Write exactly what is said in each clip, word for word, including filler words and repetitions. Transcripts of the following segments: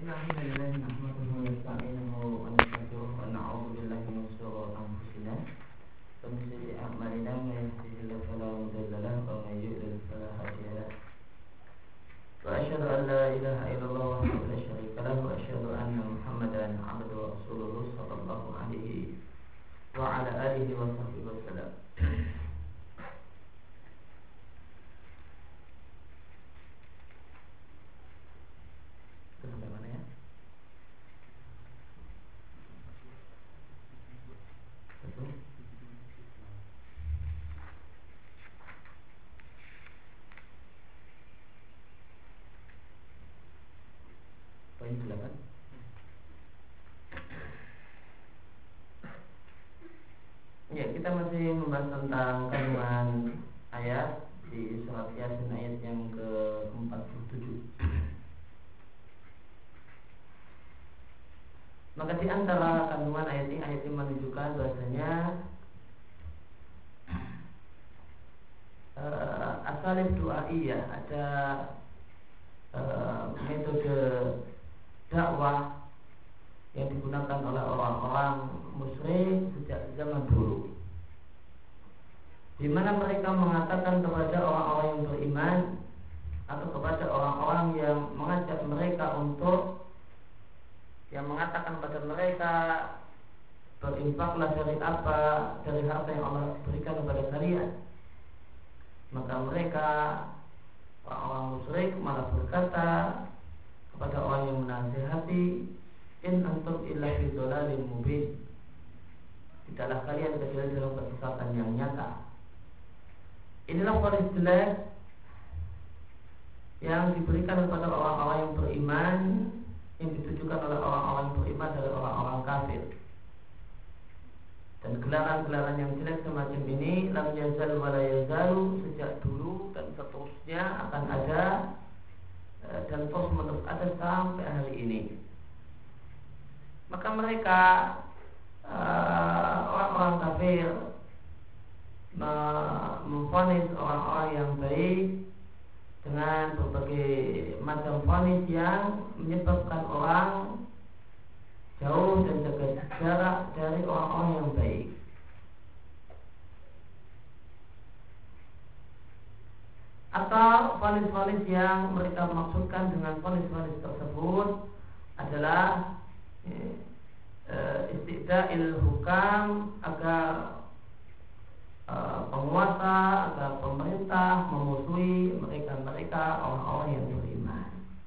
Alhamdulillah nahmaduhu wa nasta'inuhu wa nastaghfiruh wa na'udzu billahi min shururi anfusina wa min sayyi'ati a'malina may yahdihillahu fala mudilla lahu wa may yudlil fala hadiya lahu wa asyhadu an la ilaha illallah wahdahu la syarika lahu wa asyhadu anna Muhammadan 'abduhu wa rasuluhu sallallahu alaihi wa ala alihi wa sahbihi wa sallam. Sampai mana ya? Betul. Poin delapan. Ya, kita masih membahas tentang kandungan ayat di surat Yasin ayat yang ke empat puluh tujuh. Maka di antara kandungan ayat ini, ayat ini menunjukkan bahasanya uh, asalib du'aiyah, ada uh, metode dakwah yang digunakan oleh orang-orang musyrik sejak zaman dulu, di mana mereka mengatakan kepada orang-orang yang beriman atau kepada orang-orang yang mengajak mereka untuk yang mengatakan pada mereka, berinfaklah dari apa, dari harta yang Allah berikan kepada kalian. Maka mereka orang-orang musyrik malah berkata kepada orang yang menasihati, in antum illa fi dhalalin mubin, tidaklah kalian kecuali dalam kesesatan yang nyata. Inilah kondisi jelek yang diberikan kepada orang-orang yang beriman, yang ditujukan oleh orang-orang yang beriman dari orang-orang kafir. Dan gelaran-gelaran yang jelek semacam ini lam yazal wa la yazalu, sejak dulu dan seterusnya akan ada dan terus menerus ada sampai hari ini. Maka mereka uh, orang-orang kafir memvonis orang-orang yang baik dengan berbagai macam vonis yang menyebabkan orang jauh dan jaga jarak dari orang-orang yang baik. Atau vonis-vonis yang mereka maksudkan dengan vonis-vonis tersebut adalah e, istida'il hukam, agar penguasa, agar pemerintah memusuhi mereka-mereka orang-orang yang beriman.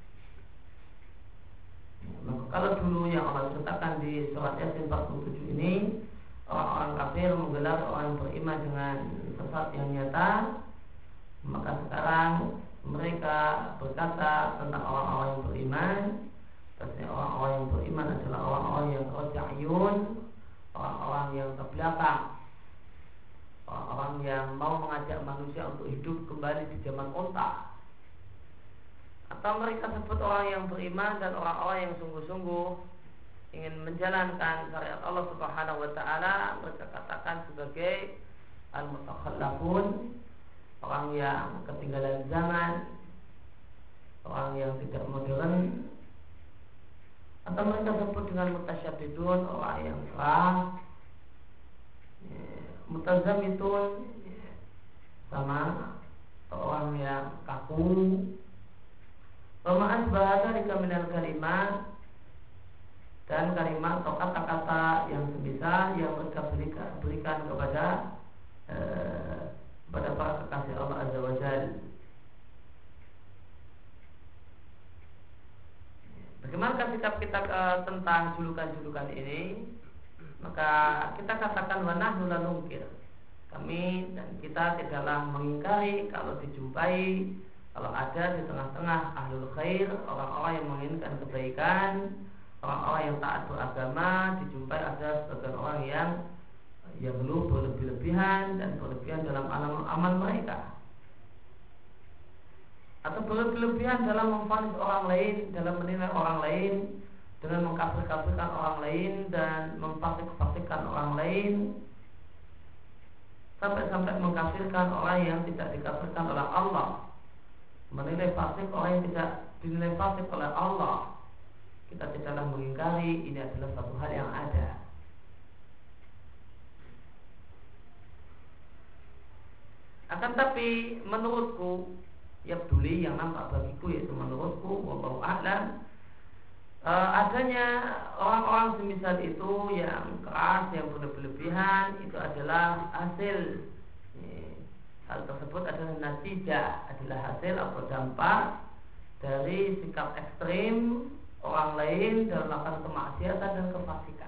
Maka kalau dulu yang Allah ceritakan di surat Yasin empat puluh tujuh ini, orang-orang kafir menggelar orang yang beriman dengan sesat yang nyata, maka sekarang mereka berkata tentang orang-orang yang beriman, bahwasanya orang-orang yang beriman adalah orang-orang yang raja'iyun, orang-orang yang terbelakang, orang-orang yang mau mengajak manusia untuk hidup kembali di zaman onta. Atau mereka sebut orang yang beriman dan orang-orang yang sungguh-sungguh ingin menjalankan syariat Allah Subhanahu wa taala, mereka katakan sebagai al-mutakhallafun, orang yang ketinggalan zaman, orang yang tidak modern. Atau mereka sebut dengan mutasyaddidun, orang yang keras, mutazamitun, sama orang yang kaku. Pemaas bahasa di kaminal kalimat, dan kalimat atau kata-kata yang semisal yang mereka berikan, berikan kepada eh, kepada para kekasih Allah Azza wa Jalla. Bagaimana sikap kita ke, tentang julukan-julukan ini? Maka kita katakan wa nahnu la nungkir, kami dan kita tidaklah mengingkari kalau dijumpai, kalau ada di tengah-tengah ahlul khair, orang-orang yang menginginkan kebaikan, orang-orang yang taat beragama, dijumpai ada sebagian orang yang yang belum berlebih-lebihan dan berlebihan dalam amal mereka, atau berlebihan dalam memvonis orang lain, dalam menilai orang lain, dengan mengkafir-kafirkan orang lain dan memfasik-fasikkan orang lain, sampai-sampai mengkafirkan orang yang tidak dikafirkan oleh Allah, menilai fasik orang yang tidak dinilai fasik oleh Allah. ingkari, ini adalah satu hal yang ada. Akan tapi menurutku, ya peduli yang nampak bagiku, yaitu menurutku, wallahu a'lam, uh, adanya orang-orang semisal itu yang keras, yang berlebihan, itu adalah hasil. Hal tersebut adalah natijah, adalah hasil atau dampak dari sikap ekstrim orang lain dalam melakukan kemaksiatan dan kefasikan.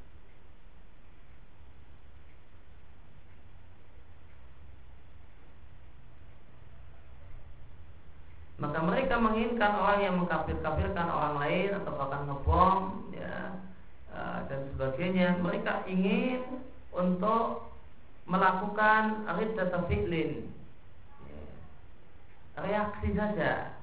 Maka mereka menginginkan orang yang mengkafir-kafirkan orang lain atau bahkan ngebom, ya, dan sebagainya. Mereka ingin untuk melakukan riddata fi'lin, ya, reaksi saja.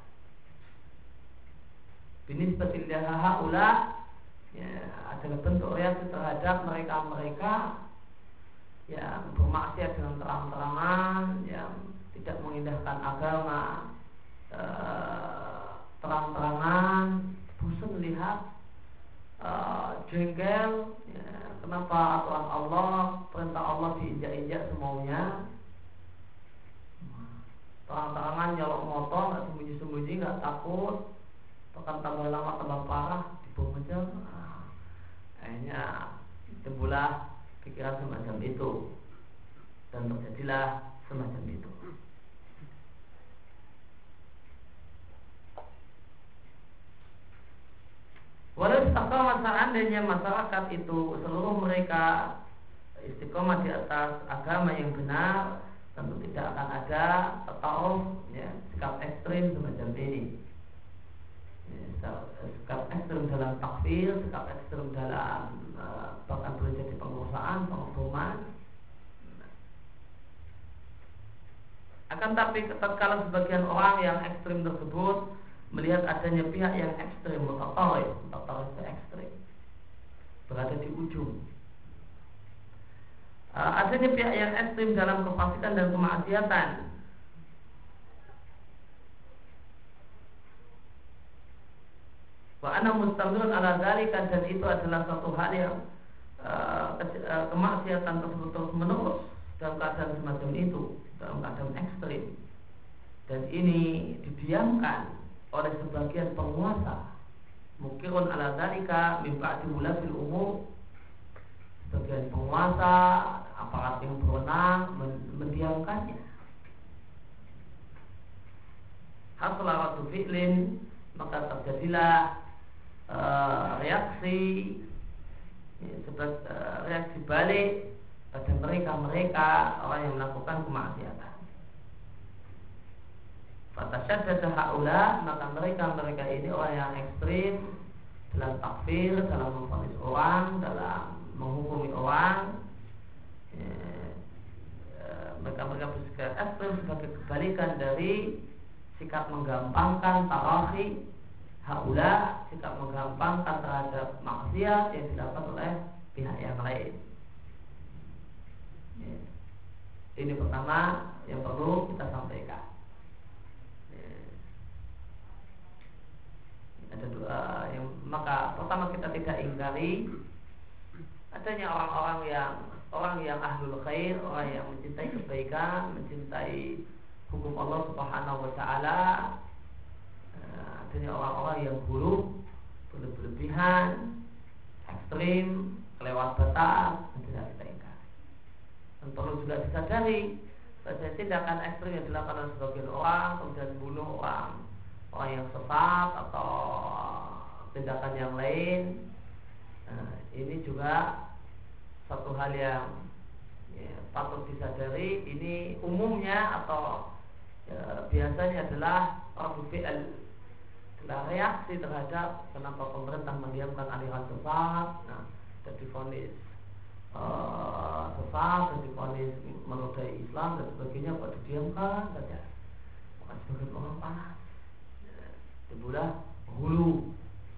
Binisbatil haula, ya, adalah bentuk reaksi terhadap mereka-mereka yang bermaksiat dengan terang-terangan, yang tidak mengindahkan agama, Uh, terang-terangan, bosan lihat, uh, jengkel, ya, kenapa aturan Allah, perintah Allah diinjak-injak semaunya, terang-terangan nyolok motor, nggak sembunyi-sembunyi, nggak takut, bahkan tambah lama tambah parah, dibom aja. Nah, akhirnya timbullah pikiran semacam itu dan terjadilah semacam itu. Walau istiqomah, seandainya masyarakat itu seluruh mereka istiqomah di atas agama yang benar, tentu tidak akan ada atau ya, sikap ekstrim semacam ini. Ya, sikap ekstrim dalam takfir, sikap ekstrim dalam uh, bahkan boleh jadi penguasaan, penghukuman. Akan tapi kalau sebagian orang yang ekstrim tersebut melihat adanya pihak yang ekstrim, mutatarif, mutatarif itu ekstrim, berada di ujung. Uh, adanya pihak yang ekstrim dalam kefasikan dan kemaksiatan, wa ana mustamirun ala dzalika, dan itu adalah satu hal yang uh, ke, uh, kemaksiatan tersebut terus menerus dalam keadaan semacam itu, dalam keadaan ekstrim, dan ini didiamkan oleh sebagian penguasa, mukirun ala dzalika min ba'di wulatil umur, sebagian penguasa, aparat yang berwenang mendiamkannya. Hasalatu fi'lin, maka terjadilah uh, reaksi ya, sebab, uh, reaksi balik pada mereka-mereka orang yang melakukan kemaksiatan. Fatasyadada haula, maka mereka-mereka ini orang yang ekstrim dalam takfir, dalam memvonis orang, dalam menghukumi orang, ya, mereka-mereka bersikap ekstrim sebagai kebalikan dari sikap menggampangkan tarahi haula, sikap menggampangkan terhadap maksiat yang dilakukan oleh pihak yang lain. Ya. Ini pertama yang perlu kita sampaikan. Ada dua yang, maka pertama kita tidak ingkari adanya orang-orang yang orang yang ahlul khair, orang yang mencintai kebaikan, mencintai hukum Allah Subhanahu wa taala. Adanya orang-orang yang buruk, berlebihan, ekstrim, kelewat batas, tidak kita ingkari. Dan perlu juga disadari bahwa tindakan ekstrim yang dilakukan oleh sebagian orang, kemudian bunuh orang orang yang sesat atau tindakan yang lain, nah, ini juga satu hal yang ya, patut disadari. Ini umumnya atau ya, biasanya adalah fi'al, adalah reaksi terhadap kenapa pemerintah mendiamkan aliran sesat, nah, dan divonis uh, sesat, dan divonis menodai Islam dan sebagainya, kok didiamkan saja. Maka sebagian orang panas, timbullah hulu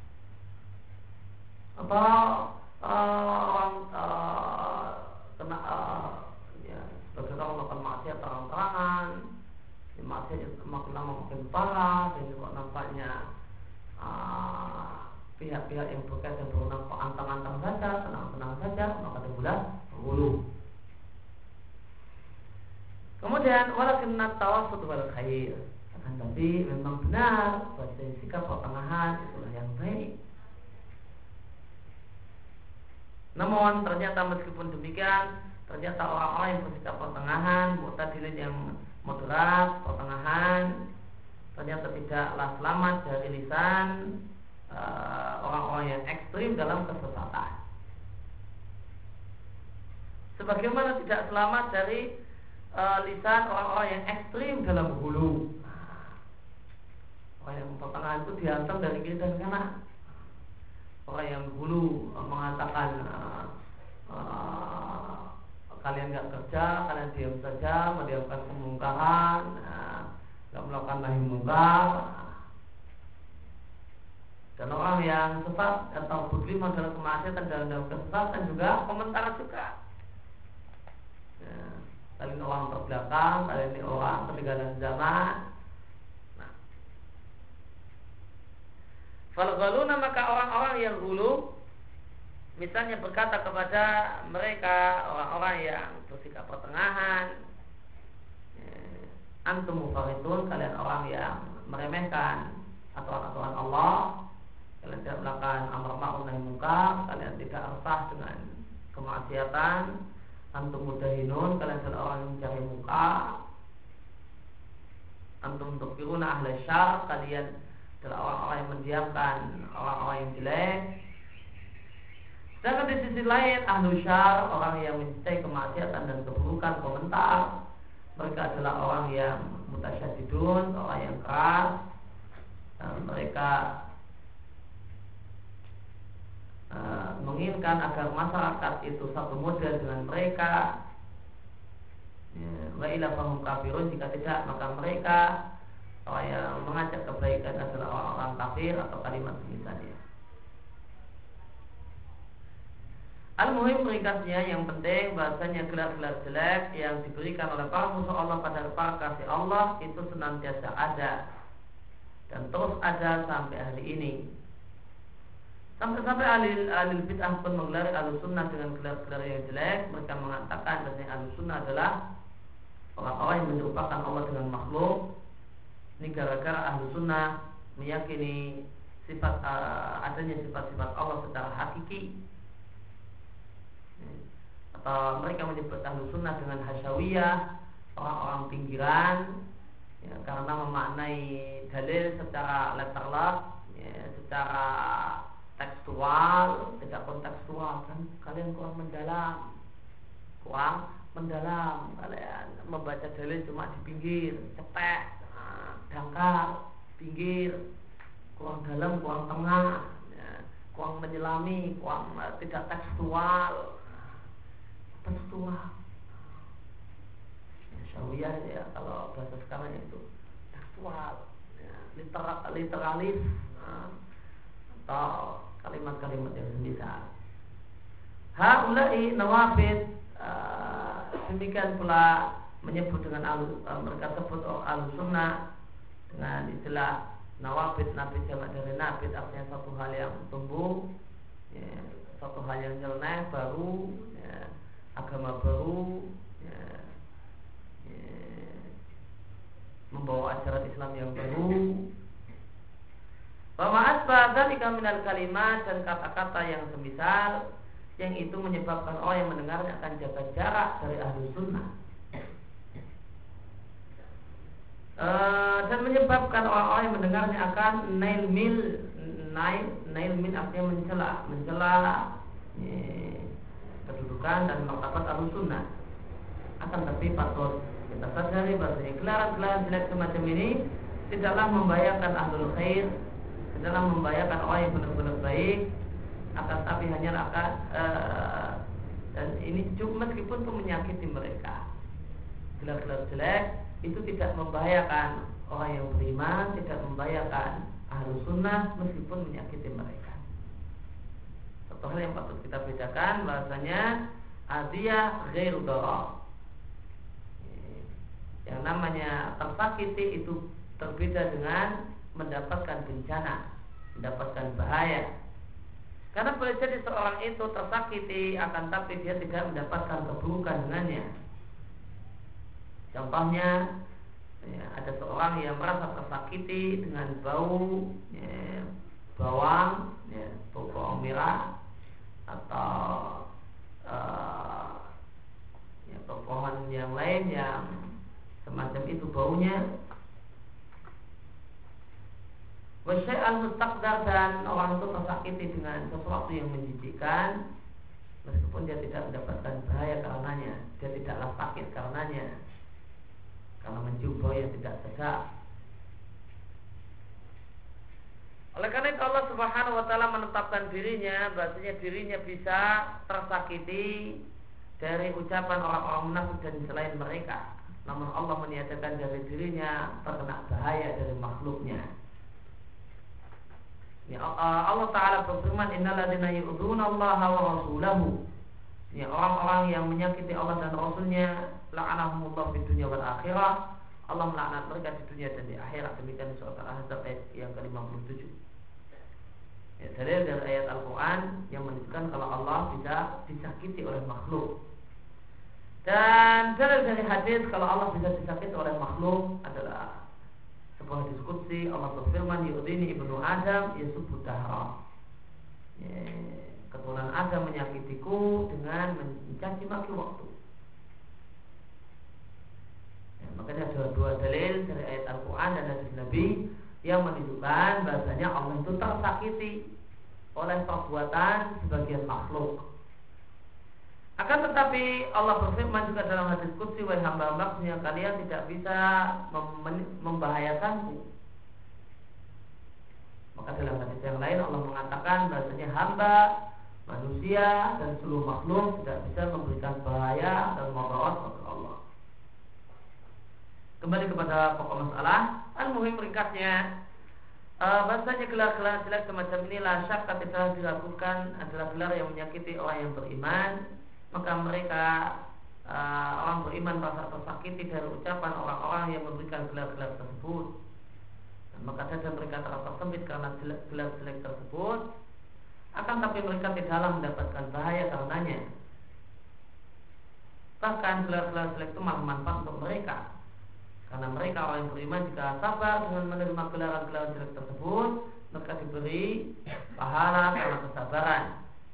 atau orang uh, uh, kena uh, ya, sebagai orang melakukan maksiat terang-terangan, ya, maksiat makin lama makin parah, dan kok nampaknya uh, pihak-pihak yang berkaitan berwenang kok antang-antang saja, tenang-tenang saja, maka dia boleh berwudu. Kemudian walakin at-tawassut wal khair. Akan tapi memang benar bahwa sikap pertengahan itulah yang baik. Namun ternyata meskipun demikian, ternyata orang-orang yang bersikap pertengahan, mu'tadilin yang moderat, pertengahan, ternyata tidaklah selamat dari lisan uh, orang-orang yang ekstrim dalam kesesatan. Sebagaimana tidak selamat dari uh, lisan orang-orang yang ekstrim dalam hulu. Orang yang pertengahan itu dihantam dari kiri dan kanan. Orang yang hulu uh, mengatakan uh, uh, kalian nggak kerja, kalian diam saja, mendiamkan kemungkaran, nggak melakukan nahi mungkar. Dan orang yang sesat atau berlima dalam kemaksiatan dan dalam kesesatan juga komentar juga. Ya, kali ini orang terbelakang, kali ini orang ketinggalan zaman. Nah, falgaluna maka orang-orang yang hulu misalnya berkata kepada mereka orang-orang yang bersikap pertengahan, antum mufaridun, kalian orang yang meremehkan aturan-aturan Allah, kalian tidak melakukan amar ma'ruf nahi munkar, kalian tidak resah dengan kemaksiatan, antum mudahinun, kalian adalah orang yang mencari muka, antum tukiruna ahli syar, kalian adalah orang-orang yang mendiamkan orang-orang yang jelek. Sedangkan di sisi lain ahlu syar, orang yang mencintai kemaksiatan dan keburukan, komentar, mereka adalah orang yang mutasyadidun, orang yang keras, dan mereka uh, menginginkan agar masyarakat itu satu model dengan mereka. Wa ila fahum kafirun, jika tidak maka mereka orang yang mengajak kebaikan adalah orang-orang kafir atau kalimat semisalnya. Al-muhim ringkasnya, yang penting bahasanya gelar-gelar jelek yang diberikan oleh para musuh Allah pada para kasih Allah itu senantiasa ada dan terus ada sampai hari ini. Sampai-sampai ahli, ahli bid'ah pun menggelari ahlu sunnah dengan gelar-gelar yang jelek. Mereka mengatakan bahwa ahlu sunnah adalah orang-orang yang menyerupakan Allah dengan makhluk. Ini gara-gara ahlu sunnah meyakini sifat uh, adanya sifat-sifat Allah secara hakiki. Atau mereka menyebut ahlu sunnah dengan hasyawiyah, orang-orang pinggiran, ya, karena memaknai dalil secara letterless, ya, secara tekstual, tidak kontekstual. Kan kalian kurang mendalam, kurang mendalam, kalian membaca dalil cuma di pinggir, cetek, nah, dangkal, pinggir, kurang dalam, kurang tengah, ya, kurang menyelami, kurang tidak tekstual. Tekstual, ya, syawiyah ya kalau bahasa sekarang itu tekstual, ya, literal, literalis, nah, atau kalimat-kalimat yang semisal. Haulai nawafid, uh, demikian pula menyebut dengan alu, uh, mereka sebut oh, ahlu sunnah dengan istilah nawafid. Nafid jamak dari nafid, artinya satu hal yang tumbuh, ya, satu hal yang nyeleneh baru, ya, agama baru, ya, ya, membawa ajaran Islam yang baru. Wa ma'asbah dzalika minal kalimat, dan kata-kata yang semisal yang itu menyebabkan orang yang mendengarnya akan jaga jarak dari ahlu sunnah, e, dan menyebabkan orang-orang yang mendengarnya akan nail mil nail nail min artinya mencela mencela ya, kedudukan dan martabat ahlu sunnah. Akan tapi patut kita sadari bahwasanya gelaran-gelaran jelek semacam ini tidaklah membahayakan ahlul khair, tidaklah membahayakan orang yang benar-benar baik, akan tapi hanya akan uh, dan ini cuma meskipun itu menyakiti mereka. Gelar-gelar jelek itu tidak membahayakan orang yang beriman, tidak membahayakan ahlu sunnah meskipun menyakiti mereka. Satu hal yang patut kita bedakan bahasanya adiyah ghairu darar. Yang namanya tersakiti itu berbeda dengan mendapatkan bencana, mendapatkan bahaya. Karena boleh jadi seorang itu tersakiti, akan tapi dia tidak mendapatkan keburukan dengannya. Contohnya, ya, ada seorang yang merasa tersakiti dengan bau ya, bawang, ya, bau bawang merah, atau uh, ya, pohon yang lain yang semacam itu baunya. Wasyai'al mustaqdar, dan orang itu tersakiti dengan sesuatu yang menjijikkan, meskipun dia tidak mendapatkan bahaya karenanya, dia tidaklah sakit karenanya, karena mencium bau yang tidak sedap. Oleh karena itu Allah Subhanahu wa taala menetapkan dirinya, bahasanya dirinya bisa tersakiti dari ucapan orang-orang munafik dan selain mereka. Namun Allah meniadakan dari dirinya terkena bahaya dari makhluknya. Ya, Allah Ta'ala berfirman, innalladzina yu'dzuna Allaha wa rasulahu. Ya, orang-orang yang menyakiti Allah dan Rasulnya, la'anahumullah fid dunya wal akhirah. Allah melaknat mereka di dunia dan di akhirat. Demikian surat Al-Ahzab ayat yang ke lima puluh tujuh. Ya, dalil dari ayat Al-Quran yang menunjukkan kalau Allah bisa disakiti oleh makhluk. Dan dalil dari hadis kalau Allah bisa disakiti oleh makhluk adalah sebuah diskusi. Allah berfirman, yu'dini ibnu Adam yasubbu dahra. Ya, keturunan Adam menyakitiku dengan mencaci maki waktu. Ya, makanya ada dua dalil dari ayat Al-Quran dan hadis Nabi yang menunjukkan bahasanya Allah itu tersakiti oleh perbuatan sebagian makhluk. Akan tetapi Allah berfirman juga dalam hadis qudsi, wahai hamba-hambaku, kalian tidak bisa mem- membahayakanku. Maka dalam hadis yang lain Allah mengatakan bahasanya hamba, manusia dan seluruh makhluk tidak bisa memberikan bahaya dan mudarat kepada Allah. Kembali kepada pokok masalah, al-muhim ringkasnya, uh, bahasanya gelar-gelar jelek semacam inilah syak tidak dilakukan adalah gelar yang menyakiti orang yang beriman. Maka mereka uh, orang beriman merasa tersakiti dari ucapan orang-orang yang memberikan gelar-gelar tersebut. Dan maka dada mereka terasa sempit karena gelar jelek tersebut. Akan tapi mereka tidaklah mendapatkan bahaya karenanya. Bahkan gelar-gelar jelek itu malah manfaat untuk mereka, karena mereka orang yang beriman jika sabar dengan menerima gelaran-gelaran jelek tersebut, mereka diberi pahala karena kesabaran.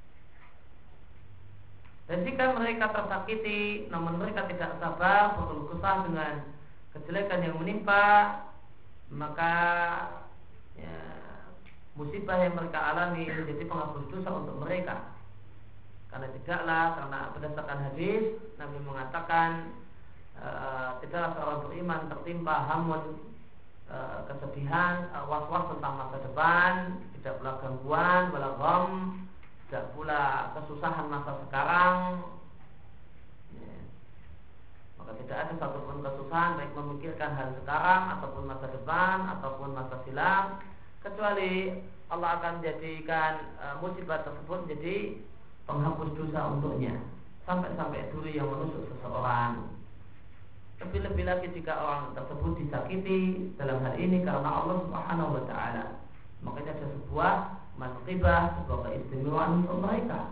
Dan jika mereka tersakiti namun mereka tidak sabar, berkeluh kesah dengan kejelekan yang menimpa, maka ya, musibah yang mereka alami menjadi penghapus dosa untuk mereka. Karena tidaklah, karena berdasarkan hadis Nabi mengatakan e, tidaklah seorang beriman tertimpa hamun, e, kesedihan, e, was-was tentang masa depan, tidak pula gangguan, wala gham, tidak pula kesusahan masa sekarang, ya. Maka tidak ada satupun kesusahan baik memikirkan hal sekarang ataupun masa depan ataupun masa silam, kecuali Allah akan menjadikan e, musibah tersebut menjadi penghapus dosa untuknya, sampai-sampai duri yang menusuk seseorang. Lebih-lebih lagi jika orang tersebut disakiti dalam hal ini karena Allah Subhanahu wa taala, makanya ada sebuah manqibah, sebuah keistimewaan untuk mereka.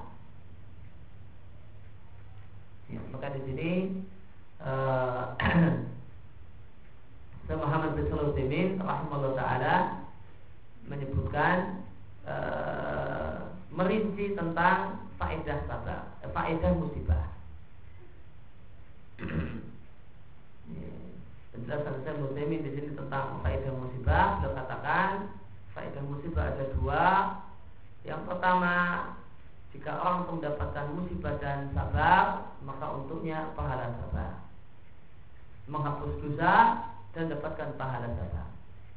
Ya, maka di sini uh, Syekh Muhammad bin Shalih Al-Utsaimin rahimahullah taala menyebutkan uh, merinci tentang faedah sabar, eh, faedah musibah. Penjelasan Syekh Al-Utsaimin di sini tentang faedah musibah, beliau katakan faedah musibah ada dua. Yang pertama, jika orang itu mendapatkan musibah dan sabar, maka untuknya pahala sabar, menghapus dosa dan dapatkan pahala sabar.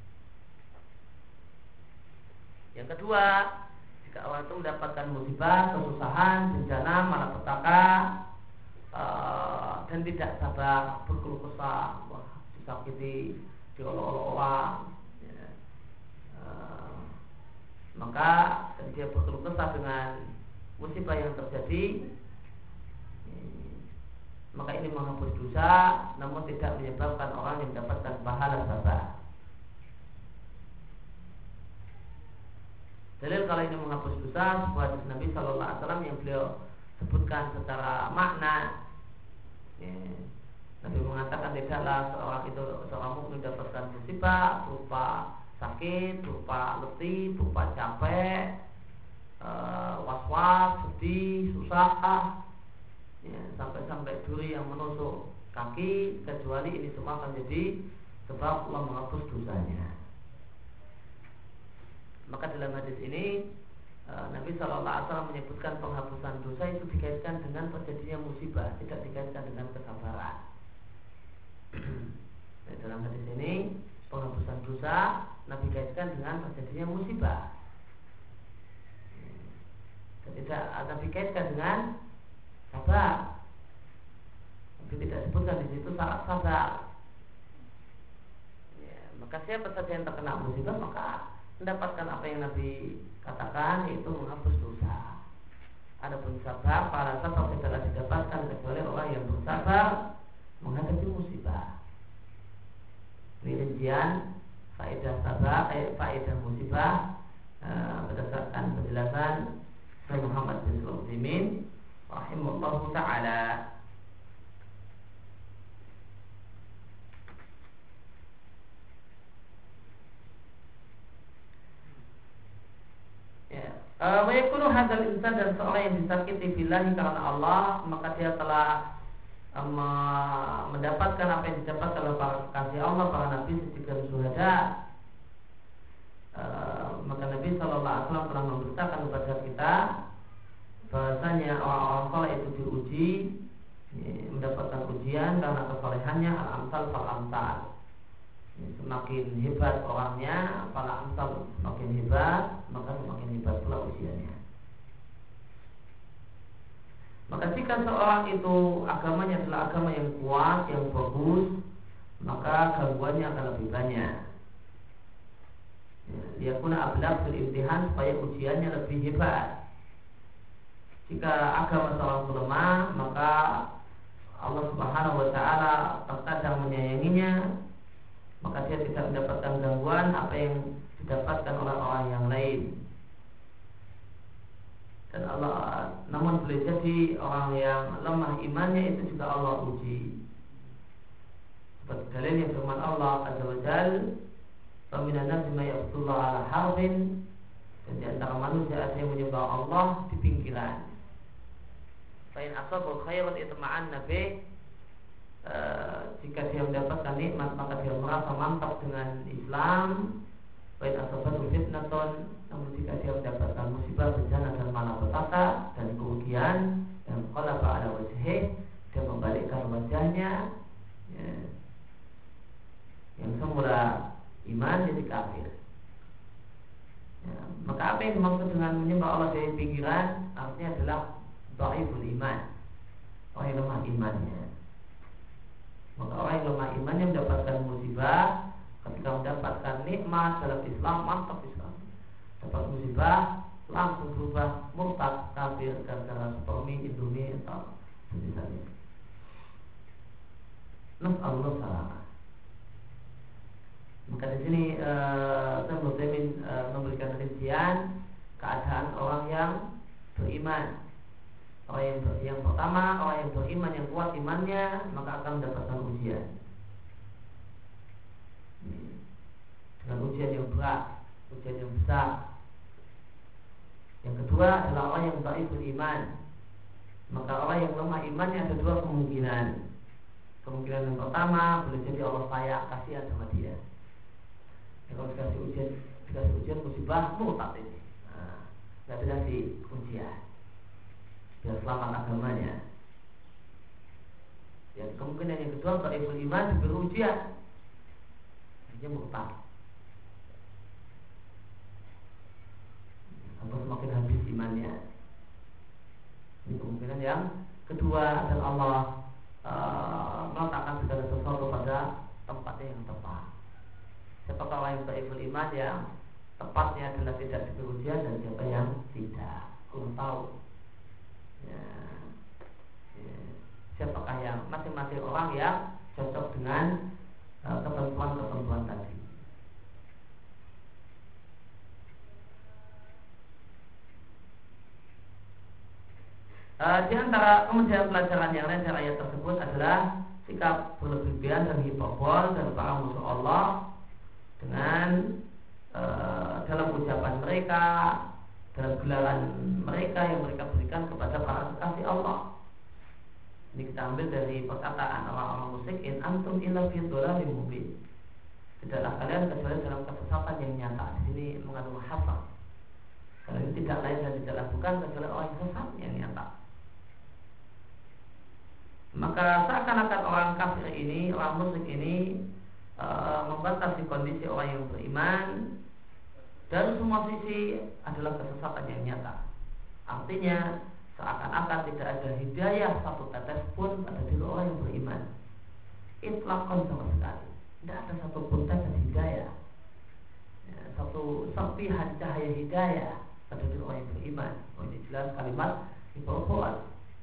Yang kedua, jika orang itu mendapatkan musibah, kesusahan, bencana, malapetaka, uh, dan tidak sabar, berkeluh kesah, wah, disakiti, diolok-olok orang, ya. uh, maka dia berkeluh kesah dengan musibah yang terjadi, ya, maka ini menghapus dosa, namun tidak menyebabkan orang yang mendapatkan pahala sabar. Dalil kalau ini menghapus dosa sebuah hadis Nabi Shallallahu Alaihi Wasallam yang beliau sebutkan secara makna. Ya, Nabi mengatakan tidaklah seorang itu seorang mukmin mendapatkan musibah berupa sakit, berupa letih, berupa capek, e, was-was, sedih, susah, ya, sampai-sampai duri yang menusuk kaki, kecuali ini semua akan jadi sebab Allah menghapus dosanya. Maka dalam hadis ini Nabi shallallahu alaihi wasallam menyebutkan penghapusan dosa itu dikaitkan dengan terjadinya musibah, tidak dikaitkan dengan kesabaran. Nah, dalam hadis ini penghapusan dosa Nabi kaitkan dengan terjadinya musibah. Tidak Nabi kaitkan dengan sabar. Nabi tidak sebutkan di situ syarat sabar. Ya, maka siapa saja yang terkena musibah maka mendapatkan apa yang Nabi katakan, yaitu menghapus dosa. Adapun sabar, para sabar tidaklah didapatkan kecuali orang yang bersabar menghadapi musibah. Ini rincian faedah sabar, eh, faedah musibah eh, berdasarkan penjelasan Syekh Muhammad bin Shalih Al-Utsaimin rahimahullahu taala. Wayakunu hadzal insan, dan seorang yang disakiti billahi karena Allah, maka dia telah um, mendapatkan apa yang didapatkan oleh para kekasih Allah, para nabi, siddiq dan syuhada. Uh, maka Nabi Shallallahu Alaihi Wasallam telah memberitakan kepada kita bahasanya orang-orang saleh itu diuji, ya, mendapatkan ujian karena kesolehannya, al-amsal fal-amsal. Semakin hebat orangnya, para amsal semakin hebat, maka semakin hebat pula usianya. Maka jika seorang itu agamanya adalah agama yang kuat, yang bagus, maka gangguannya akan lebih banyak. Dia guna ablaq fil imtihan, supaya ujiannya lebih hebat. Jika agama seorang lemah, maka Allah Subhanahu wa taala terkadang menyayanginya, maka dia tidak mendapatkan gangguan apa yang didapatkan oleh orang yang lain. Dan Allah, namun boleh jadi orang yang lemah imannya itu juga Allah uji. Seperti dalilnya firman Allah Azza wa Jalla, "Faminan nasi ma ya'budullah ala harfin." Dan di antara manusia ada yang menyembah Allah di pinggiran. Fa in asabu khairan itma'anna bih. Uh, jika dia mendapatkan nikmat maka dia merasa mantap dengan Islam. Baik asabatul fitnaton, namun jika dia mendapatkan musibah, bencana dan malapetaka dan kerugian, dan qalaba ala wajhi, dia membalikkan wajahnya, ya, yang semula iman jadi kafir. Ya, maka apa yang dimaksud dengan menyembah Allah dari pinggiran artinya adalah dhaiful iman, orang yang lemah imannya. Maka orang yang lemah imannya mendapatkan musibah, ketika mendapatkan nikmat dalam Islam, mantap Islam, dapat musibah, langsung berubah murtad, kafir gara-gara supermi, indomie atau sejenisnya. Nas'alullah salam. Maka di sini saya uh, uh, memberikan rincian keadaan orang yang beriman. Orang yang, ber, yang pertama, orang yang beriman, yang kuat imannya, maka akan mendapatkan ujian. Dengan ujian yang berat, ujian yang besar. Yang kedua adalah orang yang dhaiful iman. Maka orang yang lemah imannya ada dua kemungkinan. Kemungkinan yang pertama, boleh jadi Allah sayang, kasihan sama dia. Ya, kalau dikasih ujian, dikasih ujian musibah, murtad ini. Nah, tidak dikasih ujian, biar selamat agamanya. Dan kemungkinan yang kedua, dhaiful iman diberi ujian, dia murtad, atau semakin habis imannya. Ini kemungkinan yang kedua, dan Allah uh, meletakkan segala sesuatu pada tempatnya yang tepat. Siapa orang yang dhaiful iman yang tepatnya adalah tidak diberi ujian, dan siapa yang tidak, belum tahu. Ya, ya. Siapakah yang masing-masing orang yang cocok dengan uh, ketentuan-ketentuan tadi. Uh, di antara kemudian pelajaran yang lain dari ayat tersebut adalah sikap berlebihan dan hiperbol dan para musuh Allah dengan uh, dalam ucapan mereka, dalam gelaran mereka yang mereka berikan kepada para kekasih Allah. Ini kita ambil dari perkataan orang-orang musyrik, in antum illa fi dhalalin mubin. Tidaklah kalian kecuali dalam kesesatan yang nyata. Di sini mengandung hasad. Kalau ini tidak lain dan tidaklah bukan kecuali orang yang sesat yang nyata. Maka seakan-akan orang kafir ini, orang musyrik ini e, membatasi kondisi orang yang beriman dari semua sisi adalah kesesatan yang nyata. Artinya seakan-akan tidak ada hidayah satu tetes pun pada diri orang yang beriman. Itlaqan sama sekali. Tidak ada satupun tetes hidayah, ya, satu serpihan cahaya hidayah pada diri orang yang beriman. Oh, ini jelas kalimat hiperbol.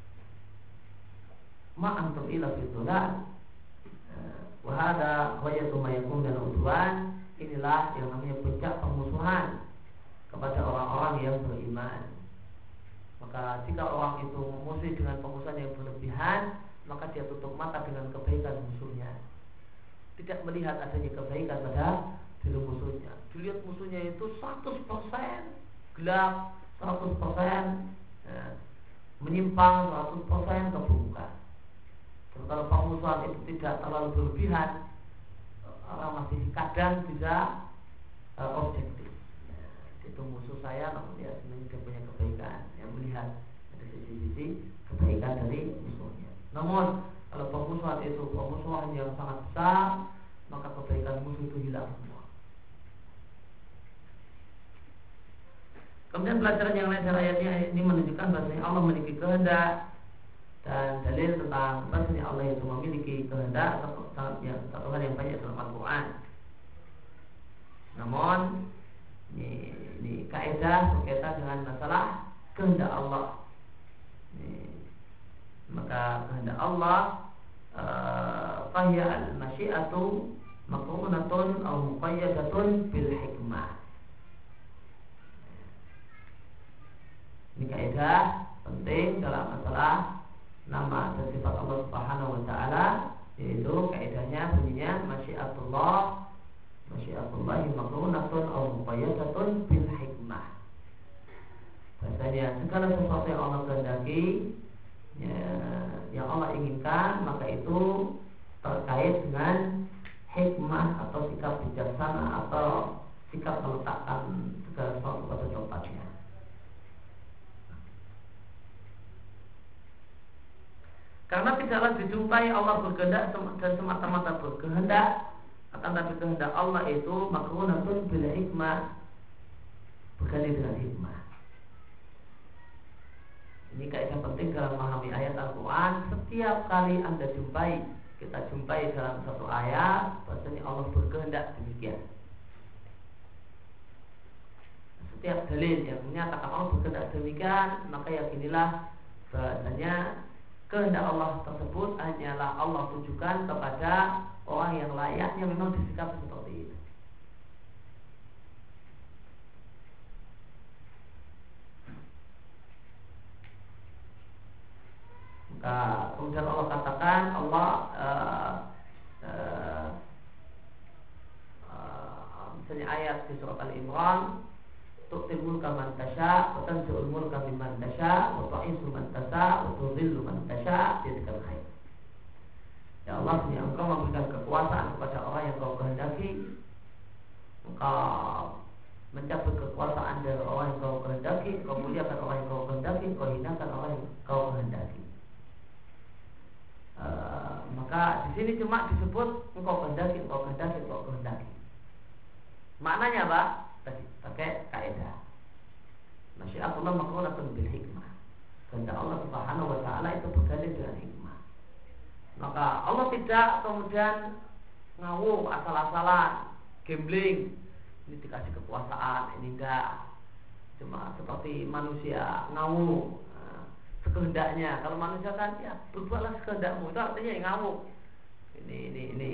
Ma antum ila fi dhulal wa hada ghayatu ma yakun min udwan. Inilah yang namanya puncak permusuhan kepada orang-orang yang beriman. Maka jika orang itu memusuhi dengan permusuhan yang berlebihan, maka dia tutup mata dengan kebaikan musuhnya, tidak melihat adanya kebaikan pada diri musuhnya. Dilihat musuhnya itu seratus persen gelap, seratus persen ya, menyimpang, seratus persen keburukan. Kalau permusuhan itu tidak terlalu berlebihan, orang masih kadang bisa uh, objektif. Ya, itu musuh saya, namun dia sebenarnya dia punya kebaikan, yang melihat ada sisi-sisi kebaikan dari musuhnya. Namun kalau permusuhan itu permusuhan yang sangat besar, maka kebaikan musuh itu hilang semua. Kemudian pelajaran yang lain dari ayatnya ini menunjukkan bahwasanya Allah memiliki kehendak dan dalil tentang bahwasanya Allah itu memiliki kehendak satu hal yang banyak dalam Al-Quran. Namun ini, ini kaidah berkaitan dengan masalah kehendak Allah. Ini, maka kehendak Allah fahya al-masyiatu maqrunatun aw muqayyadatun bil hikmah. Ini kaidah penting dalam masalah nama dan sifat Allah Subhanahu wa taala, yaitu kaidahnya bunyinya masyiatullah masyiatullahi maqrunatun aw muqayyadatun bil hikmah. Bahasanya segala sesuatu yang Allah kehendaki, ya, yang Allah inginkan, maka itu terkait dengan hikmah atau sikap bijaksana atau sikap meletakkan segala sesuatu pada tempatnya. Karena tidaklah dijumpai Allah berkehendak dan semata-mata berkehendak, akan tapi kehendak Allah itu makrunatun bil hikmah, berganti dengan hikmah. Ini kaidah penting dalam memahami ayat Al-Quran. Setiap kali Anda jumpai, kita jumpai dalam satu ayat, bahwasanya Allah berkehendak demikian. Setiap dalil yang menyatakan Allah berkehendak demikian, maka yakinilah bahwasanya kehendak Allah tersebut hanyalah Allah tujukan kepada orang yang layaknya memang disikapi seperti itu. Maka kemudian Allah katakan, Allah uh, uh, uh, misalnya ayat di surat Al-Imran, tu'til mulka man tasha wa tanzi'ul mulka mimman tasha wa tu'izzu man tasha wa tudhillu man tasha biyadikal khair. Ya Allah, ini Engkau memberikan kekuasaan kepada orang yang Kau kehendaki, Engkau mencabut kekuasaan dari orang yang Kau kehendaki, Engkau muliakan orang yang Kau kehendaki, Engkau hinakan orang yang Kau kehendaki. Uh, maka di sini cuma disebut Engkau kehendaki, Engkau kehendaki, Engkau kehendaki. Maknanya apa? Tadi pakai kaidah masyiatullah maqrunatun bil hikmah. Kehendak Allah Subhanahu wa taala itu berganti dengan hikmah. Maka Allah tidak kemudian ngawur asal-asalan, gambling. Ini dikasih kekuasaan, ini enggak. Cuma seperti manusia ngawur nah, sekehendaknya. Kalau manusia kan ya berbuatlah sekehendakmu, itu artinya yang ngawur. Ini ini ini.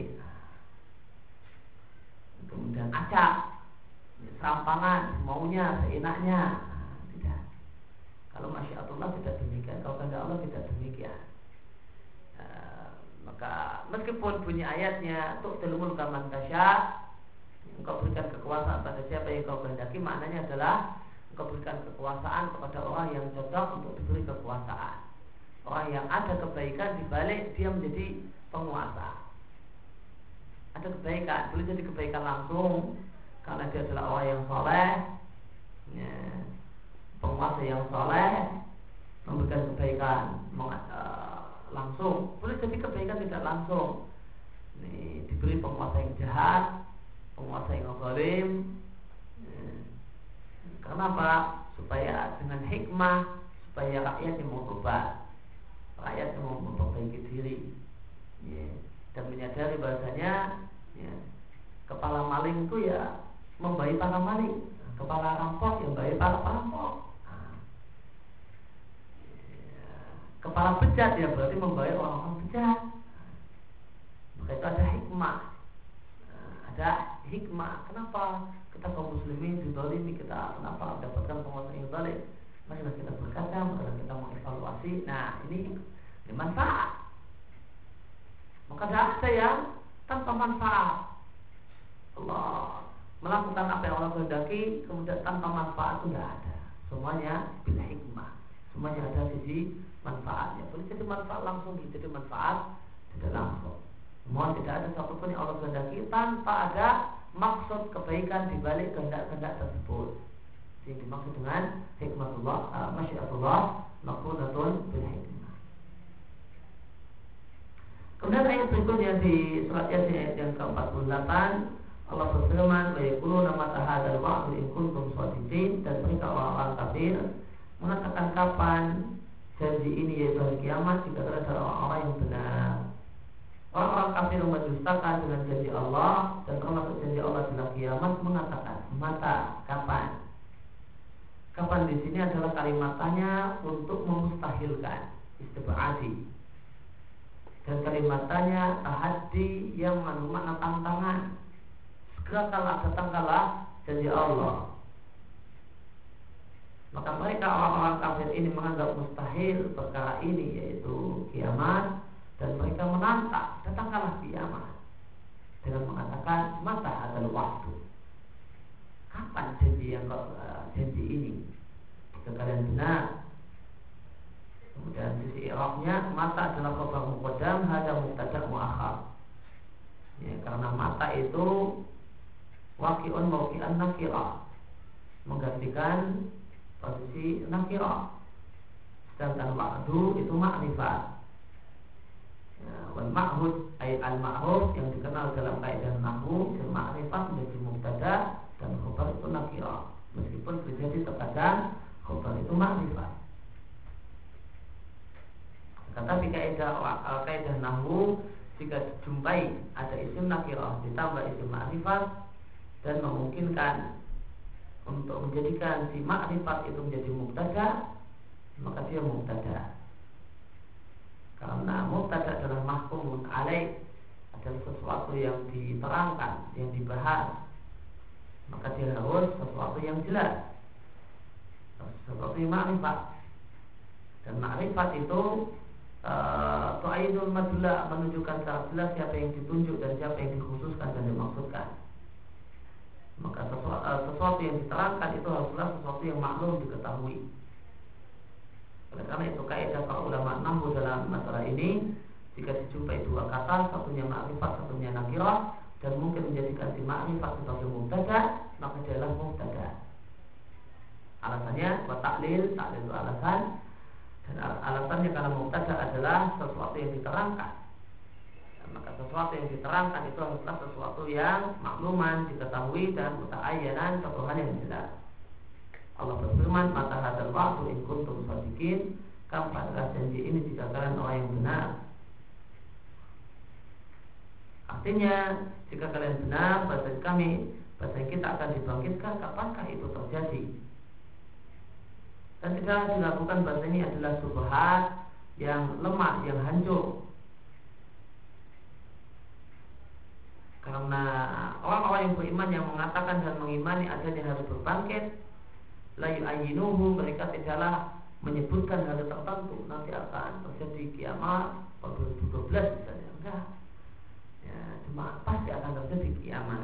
Kemudian acak, serampangan, maunya, seenaknya. Nah, tidak. Kalau masyiatullah Allah tidak demikian, kalau kehendak Allah tidak demikian. Uh, maka meskipun bunyi ayatnya tu'til mulka man tasya, engkau berikan kekuasaan pada siapa yang kau kehendaki, maknanya adalah engkau berikan kekuasaan kepada orang yang cocok untuk diberi kekuasaan, orang yang ada kebaikan di balik dia menjadi penguasa. Ada kebaikan, boleh jadi kebaikan langsung karena dia adalah orang yang soleh, ya, penguasa yang soleh memberikan kebaikan uh, langsung. Boleh jadi kebaikan tidak langsung, ini diberi penguasa yang jahat, penguasa yang zalim, ya. Karena apa? Supaya dengan hikmah, supaya rakyat yang mau tobat, rakyat yang mau memperbaiki diri, ya, dan menyadari bahasanya, ya, kepala maling itu ya membayi para maling, kepala rampok yang membayi para perampok, nah, ya, kepala bejat ya berarti membayi orang-orang bejat. Nah, maka itu ada hikmah, nah, ada hikmah. Kenapa kita kaum muslimin dizalimi, kita kenapa mendapatkan penguasa yang zalim? Marilah kita berkaca, marilah kita mengevaluasi. Nah ini, ini manfaat. Maka tidak ada yang tanpa manfaat. Allah melakukan apa yang Allah kehendaki kemudian tanpa manfaat itu tidak ada. Semuanya bila hikmah, semuanya ada sisi manfaatnya. Boleh jadi manfaat langsung, boleh jadi manfaat tidak langsung. Semua tidak ada satupun yang Allah kehendaki tanpa ada maksud kebaikan di balik kehendak-kehendak tersebut. Yang dimaksud dengan hikmatullah, uh, masyiatullah, maqrudatun bil hikmah. Kemudian ayat berikutnya di surat Yasin ayat yang ke empat puluh delapan, Allah berfirman, wa yaquluna mata hadzal wa'du in kuntum shadiqin, dan mereka orang-orang kafir mengatakan kapan janji ini yaitu hari kiamat jika adalah orang-orang yang benar. Orang-orang kafir mendustakan dengan janji Allah dan termasuk janji Allah dalam kiamat mengatakan mata kapan. Kapan di sini adalah kalimatnya untuk memustahilkan, istibadi. Dan kalimatnya tahaddi yang mengandung makna tantangan. Segera kalah, datangkanlah janji Allah. Maka mereka orang-orang kafir ini menganggap mustahil perkara ini, yaitu kiamat, dan mereka menantang datangkanlah kiamat dengan mengatakan mata hadzal waktu, kapan janji yang uh, janji ini jika kalian benar. Kemudian sisi i'rabnya mata adalah khabar muqaddam, hadza mubtada' muakhar, ya, karena mata itu waqi'un mawqi'an nakirah, menggantikan posisi nakirah, sedangkan wa'du itu ma'rifat. Ya, wal ma'hud ay al ma'hud yang dikenal dalam kaidah nahwu, fil ma'rifat menjadi mubtada dan khabar itu nakirah, meskipun terjadi terkadang khabar itu ma'rifat. Tetapi kaidah kaidah nahwu, jika dijumpai ada isim nakirah ditambah isim ma'rifat dan memungkinkan untuk menjadikan si ma'rifat itu menjadi mubtada, maka dia mubtada. Karena mubtada adalah mahkumun alaih, adalah sesuatu yang diterangkan, yang dibahas, maka dia harus sesuatu yang jelas, sesuatu yang ma'rifat. Dan ma'rifat itu uh, tu'aidul madula, menunjukkan secara jelas siapa yang ditunjuk dan siapa yang dikhususkan dan dimaksudkan. Maka sesuatu, uh, sesuatu yang diterangkan itu haruslah sesuatu yang maklum diketahui. Oleh karena itu kaidah para ulama nahwu dalam masalah ini, jika dijumpai dua kata, satunya ma'rifat, satunya nakirah, dan mungkin menjadikan si ma'rifat sebagai mubtada, maka dia adalah mubtada. Alasannya buat taklil, taklil itu alasan, dan alasannya karena mubtada adalah sesuatu yang diterangkan. Dan maka sesuatu yang diterangkan itu haruslah sesuatu yang makluman, diketahui, dan muta'ayyanan, satu hal yang jelas. Allah berfirman, mata hadzal wa'du in kuntum shadiqin, kapankah janji ini jika kalian orang yang benar. Artinya, jika kalian benar, bahasa kami, bahasa kita akan dibangkitkan, kapankah itu terjadi? Dan tidak dilakukan bahasa ini adalah subhat yang lemah, yang hancur. Karena orang-orang yang beriman yang mengatakan dan mengimani adanya hari berbangkit, la yu'ayyinuhu, mereka tidaklah menyebutkan hal tertentu nanti akan terjadi kiamat pada dua ribu dua belas misalnya, enggak ya, cuma pasti akan terjadi kiamat.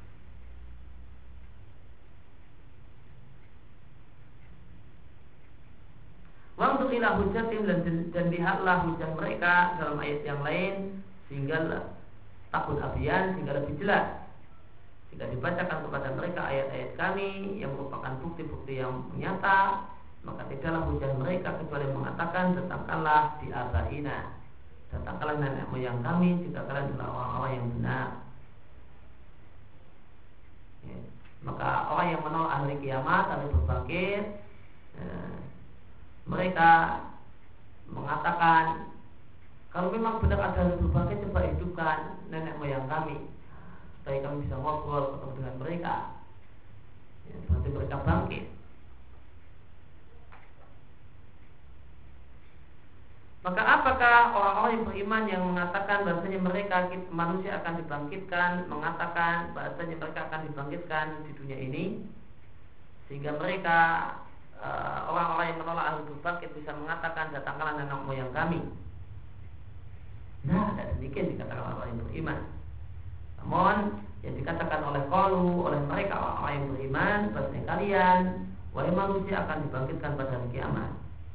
Wa untuk ilah hujatim, dan, dan lihatlah hujah mereka dalam ayat yang lain sehingga takut abian, sehingga lebih jelas. Jika dibacakan kepada mereka ayat-ayat kami yang merupakan bukti-bukti yang nyata, maka tidaklah hujah mereka kecuali mengatakan, datangkanlah di abaina, datangkanlah nenek moyang kami jika kalian adalah orang-orang yang benar. Ya. Maka orang yang menolak hari kiamat, hari berbangkit, ya, mereka mengatakan, kalau memang benar ada hari berbangkit, coba hidupkan nenek moyang kami supaya kami bisa ngobrol ketemu dengan mereka, ya, berarti mereka bangkit. Maka apakah orang-orang yang beriman yang mengatakan bahasanya mereka manusia akan dibangkitkan, mengatakan bahasanya mereka akan dibangkitkan di dunia ini, sehingga mereka uh, orang-orang yang menolak ahli berbangkit bisa mengatakan, datangkanlah nenek moyang kami. Nah, tidak demikian dikatakan orang yang beriman. Namun yang dikatakan oleh qalu, oleh mereka orang-orang yang beriman, bahasanya kalian wahai manusia akan dibangkitkan pada hari kiamat.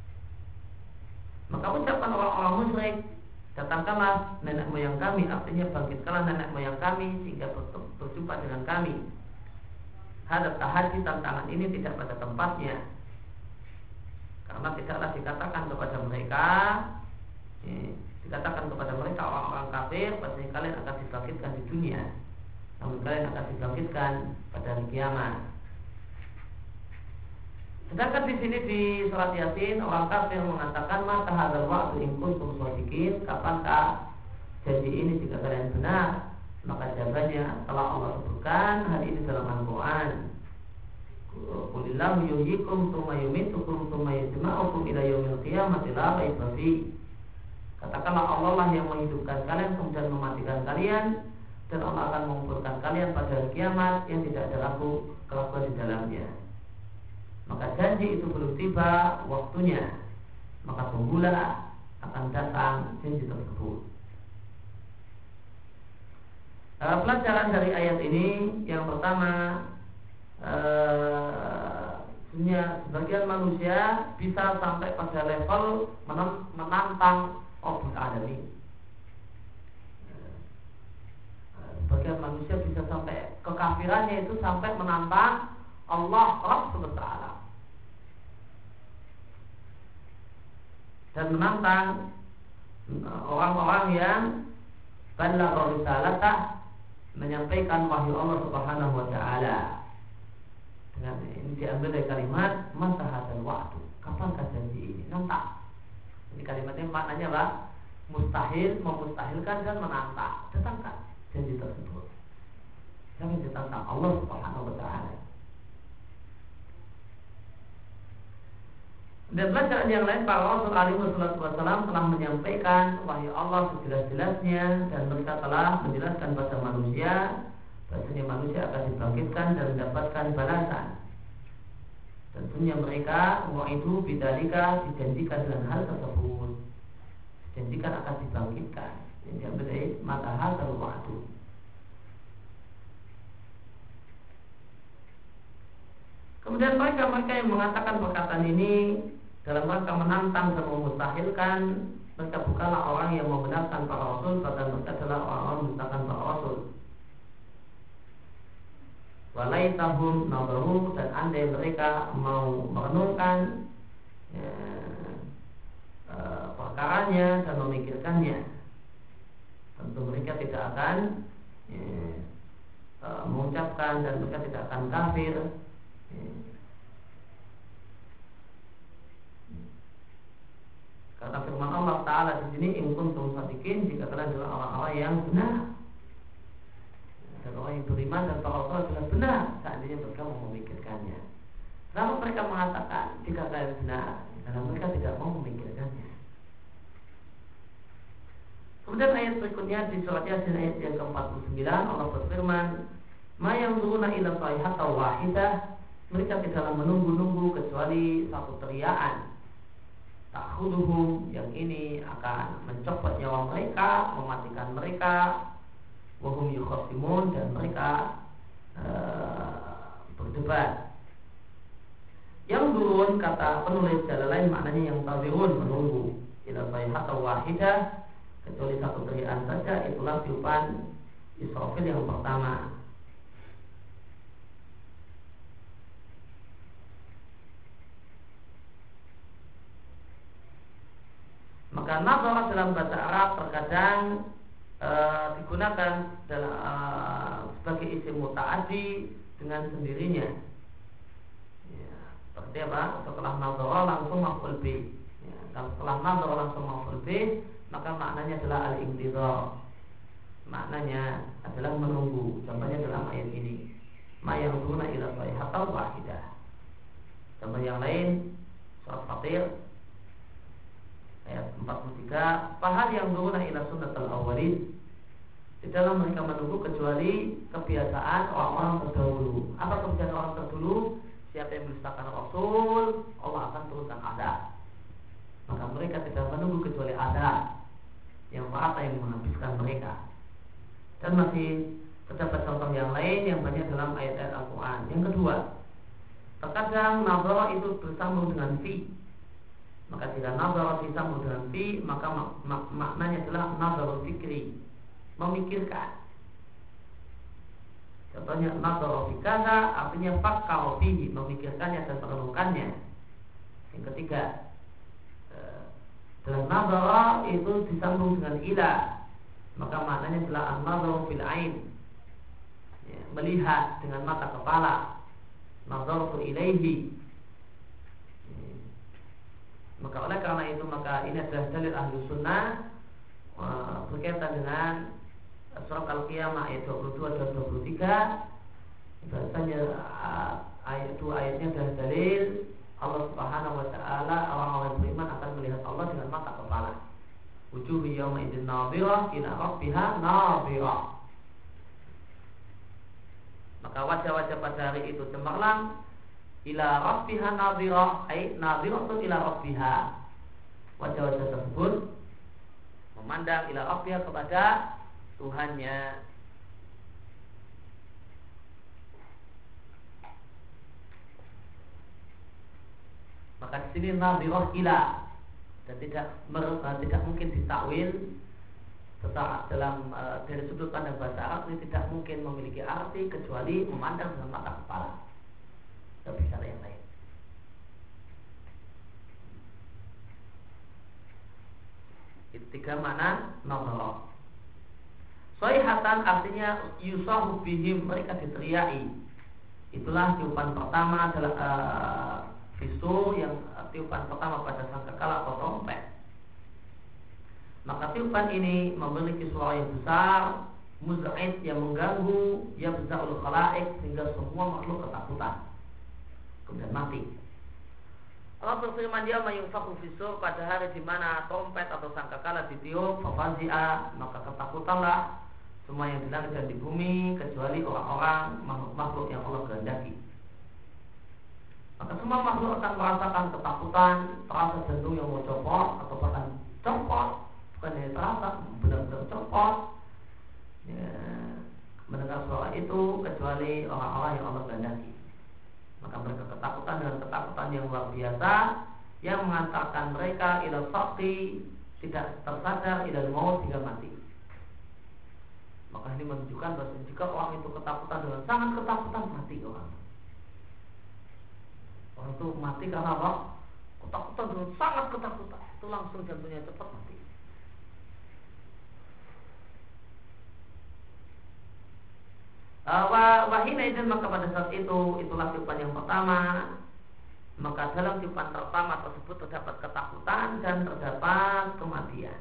Maka ucapan orang-orang musyrik, datangkanlah nenek moyang kami, artinya bangkitkanlah nenek moyang kami sehingga berjumpa dengan kami. Hadap tahaddi, tantangan ini tidak pada tempatnya, karena tidaklah dikatakan kepada mereka, eh, dikatakan kepada mereka orang-orang kafir, bahwasanya kalian akan dibangkitkan di dunia, namun kalian akan dibangkitkan pada hari kiamat. Sedangkan di sini di surat Yasin orang kafir mengatakan, mata hadzal wa'du in kuntum shadiqin, kapankah janji ini jika kalian benar? Maka jawabannya telah Allah sebutkan hari ini dalam Al-Quran. Qulillahu yuhyikum tsumma yumitukum tsumma yajma'ukum ila yaumil qiyamati la raiba fi. Katakanlah Allah lah yang menghidupkan kalian kemudian mematikan kalian, dan Allah akan mengumpulkan kalian pada hari kiamat yang tidak ada ragu keraguan di dalamnya. Maka janji itu belum tiba waktunya, maka tunggulah akan datang janji tersebut. Uh, pelajaran dari ayat ini yang pertama, uh, sebagian manusia bisa sampai pada level menantang Rabbul Alamin. Uh, sebagian manusia bisa sampai kekafirannya itu sampai menantang Allah Rabb subhanahu wa ta'ala, dan menantang orang-orang yang balagha risalatah, menyampaikan wahyu Allah Subhanahu wa taala. Dengan ini diambil dari kalimat mata hadzal wa'du, kapankah janji ini? Nantang. Ini kalimatnya maknanya apa? Mustahil, memustahilkan dan menantang. Datangkan janji tersebut. Jangan ditantang Allah Subhanahu wa taala. Dan pelajaran yang lain, para Rasul alaihi wasallam telah menyampaikan wahyu Allah sejelas-jelasnya, dan mereka telah menjelaskan pada manusia bahasanya manusia akan dibangkitkan dan mendapatkan balasan. Tentunya mereka semua itu bidzalika, dijanjikan dengan hal tersebut, dijanjikan akan dibangkitkan. Yang diambil dari mata hadzal wa'du. Kemudian mereka-mereka yang mengatakan perkataan ini dalam rangka menantang dan memustahilkan, mereka bukanlah orang yang membenarkan para rasul, bahkan mereka adalah orang-orang mendustakan para rasul. Walaitahum nadaru, dan andai mereka mau merenungkan ya, e, perkaranya dan memikirkannya, tentu mereka tidak akan ya, e, mengucapkan, dan mereka tidak akan kafir. Kata firman Allah Ta'ala di sini, in kuntum shadiqin, jika kalian adalah orang-orang yang benar, dan orang yang beriman dan para rasul adalah benar, seandainya mereka mau memikirkannya. Kenapa mereka mengatakan jika kalian benar? Karena mereka tidak mau memikirkannya. Kemudian ayat berikutnya di surat Yasin ayat yang ke empat puluh sembilan, Allah berfirman, ma yanzuruna ila sayhatan wahidah, mereka tidaklah menunggu-nunggu kecuali satu teriakan, ta'khuduhum, yang ini akan mencopot nyawa mereka, mematikan mereka, wa hum yukhasimun, dan mereka uh, berdebat. Yang turun, kata penulis jalan lain maknanya yang tazirun, menunggu, ila sayhatan wahidah, kecuali satu terian saja, itulah tiupan Israfil yang pertama. Maka nazar dalam bahasa Arab terkadang e, digunakan dalam, e, sebagai isim muta'addi dengan sendirinya. Ya, seperti apa? Setelah nazar langsung maf'ul bih. Ya, kalau setelah nazar langsung maf'ul bih, maka maknanya adalah al-intidhar. Maknanya adalah menunggu. Contohnya dalam ayat ini, ma yanzuruna ila sayhatan wahidah. Contoh yang lain, surat Fatir ayat empat puluh tiga, fahal yang duruna ila sunnatul awwalin, di dalam mereka menunggu kecuali kebiasaan orang-orang terdahulu. Apa kebiasaan orang terdahulu? Siapa yang mendustakan Rasul, Allah akan turunkan adab. Maka mereka tidak menunggu kecuali adab yang merata yang menghabiskan mereka. Dan masih terdapat contoh yang lain yang banyak dalam ayat-ayat Al-Quran. Yang kedua, terkadang nazar itu bersambung dengan fi. Maka jika nazar disambung dengan fi, maka mak- mak- maknanya adalah nazar fikri, memikirkan. Contohnya nazar fi kaza, artinya fakkar fihi, memikirkannya dan merenungkannya. Yang ketiga, dalam nazar itu disambung dengan ila, maka maknanya adalah an-nazar fil ain, ya, melihat dengan mata kepala, nazartu ilaihi. Maka oleh karena itu, maka ini adalah dalil ahlu sunnah uh, berkaitan dengan surat Al-Qiyamah ayat dua puluh dua dan dua puluh tiga. Bahasanya uh, ayat dua ayatnya adalah dalil Allah Subhanahu wa taala, orang-orang yang beriman akan melihat Allah dengan mata kepala. Wujuhu yawma idzin nadhirah ila rabbiha nadhirah. Maka wajah-wajah pada hari itu cemerlang, ila rabbiha nadhirah, ay nadhiratun ila rabbiha. Wajah-wajah tersebut memandang ila rabbiha, kepada Tuhannya. Maka di sini nadhirah ila, dan tidak mer, tidak mungkin ditakwil secara dalam uh, dari sudut pandang bahasa Arab, ini tidak mungkin memiliki arti kecuali memandang dengan mata kepala. Tidak bisa yang lain. Itu tiga makna nazar. Sayhatan artinya yusahu bihim, mereka diteriaki. Itulah tiupan pertama adalah uh, visur, yang uh, tiupan pertama pada sangkakala atau trompet. Maka tiupan ini memiliki suara yang besar, muz'id, yang mengganggu, yabza'ul khalaik, sehingga semua makhluk ketakutan, kemudian mati. Allah berfirman, dia mayungfaku fisur, pada hari di mana trompet atau sangkakala ditiup, fafazi'a, maka ketakutanlah semua yang di langit dan di bumi, kecuali orang-orang makhluk-makhluk yang Allah kehendaki. Maka semua makhluk akan merasakan ketakutan, terasa jantung yang mau copot atau bahkan copot, bukan hanya terasa, benar-benar copot, ya, mendengar suara itu, kecuali orang-orang yang Allah kehendaki. Maka mereka ketakutan dengan ketakutan yang luar biasa, yang mengantarkan mereka ila sakti, tidak tersadar, ila maut, hingga mati. Maka ini menunjukkan bahwa jika orang itu ketakutan dengan sangat ketakutan, mati orang. Orang itu mati karena apa? Ketakutan dengan sangat ketakutan, itu langsung jantungnya cepat mati. Wahina izin, maka pada saat itu, itulah tiupan yang pertama. Maka dalam tiupan pertama tersebut terdapat ketakutan dan terdapat kematian.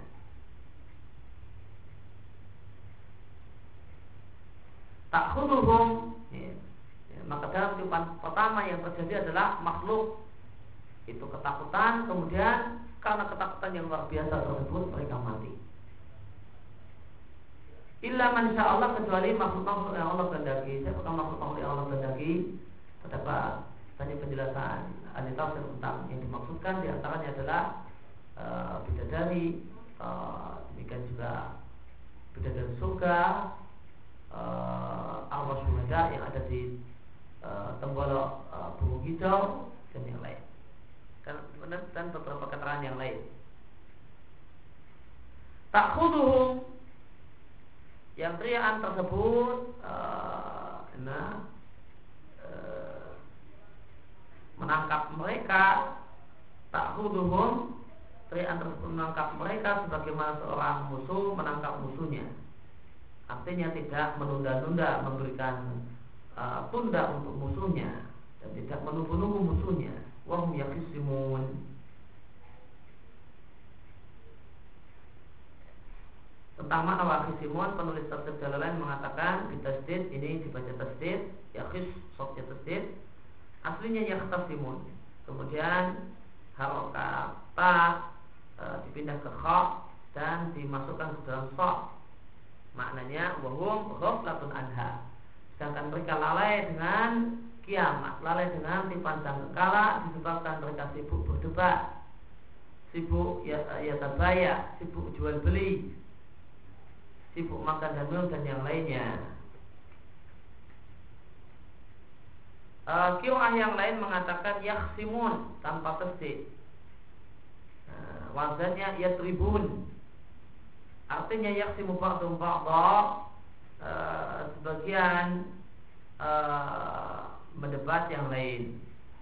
Ta'khuduhum, ya, ya, maka dalam tiupan pertama yang terjadi adalah makhluk itu ketakutan, kemudian karena ketakutan yang luar biasa tersebut mereka mati. Illa man sya'allah, kecuali makhluk-makhluk yang Allah kehendaki. Siapakah makhluk-makhluk yang Allah kehendaki? Terdapat banyak penjelasan ahli tafsir tentang yang dimaksudkan. Di antaranya adalah uh, bidadari, uh, demikian juga bidadari surga, uh, arwah syuhada yang ada di uh, tenggolok uh, burung hijau dan yang lain, dan, dan beberapa keterangan yang lain. Ta'khuduhum, yang teriakan tersebut uh, nah, uh, menangkap mereka. Ta'khuduhum, teriakan tersebut menangkap mereka sebagaimana seorang musuh menangkap musuhnya. Artinya tidak menunda-nunda memberikan uh, tunda untuk musuhnya dan tidak menunggu-nunggu musuhnya. Wa hum yakhisimun. Tentang makna wakhisimun, penulis tafsir Jalalain mengatakan di tasdid ini dibaca tasdid, yakhis sofnya tasdid, aslinya yakhtasimun. Kemudian harokat ta e, dipindah ke kha dan dimasukkan ke dalam sha. Maknanya wahum ghaflatun anha. Sedangkan mereka lalai dengan kiamat, lalai dengan tipan sangkakala disebabkan mereka sibuk berdebat, sibuk ya, ya tabaya, sibuk jual beli, sibuk makan dan minum dan yang lainnya. Uh, Qira'ah yang lain mengatakan yakhsimun tanpa tasdid. Uh, wazannya yatribun. Artinya yakhsimu ba'dhum ba'dha, uh, sebagian uh, mendebat yang lain.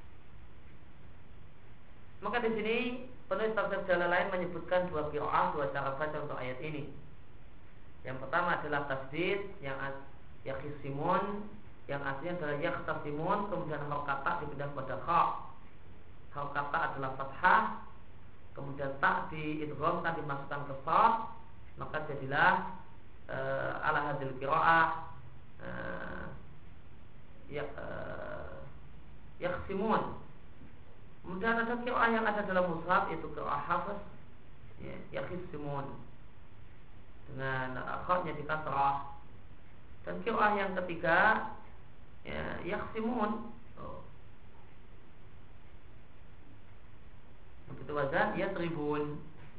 Maka di sini penulis tafsir Jalalain menyebutkan dua qira'ah, dua cara baca untuk ayat ini. Yang pertama adalah tasdid yang yakhsimun, yang aslinya adalah yakhtasimun, kemudian harokat ta dipindah kepada kha. Harokat ta adalah fathah, kemudian ta diidghamkan dimasukkan ke sha, maka jadilah uh, ala hadil qiraah uh, ya, uh, yakhsimun. Kemudian ada qiraah yang ada dalam mushaf, yaitu qiraah Hafs, ya, yakhsimun dengan kha-nya di kasrah. Dan qiraah yang ketiga ya, yakhsimun. Oh. Begitu wazan yatribun.